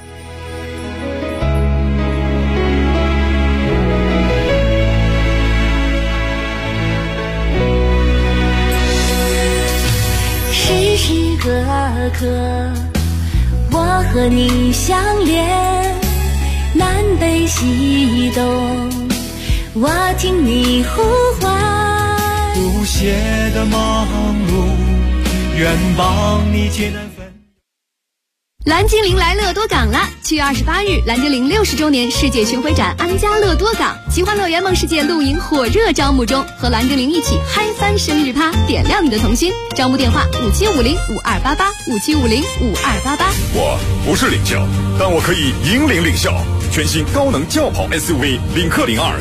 时时刻刻，我和你相连，南北西东，我听你呼唤。 不懈的忙碌，愿帮你解难分。 蓝精灵来乐多港了！7月28日，蓝精灵60周年世界巡回展安家乐多港奇幻乐园梦世界露营火热招募中，和蓝精灵一起嗨翻生日趴，点亮你的童心。招募电话5750-5288，5750-5288。 我不是领袖，但我可以引领领袖。全新高能轿跑 SUV 领克02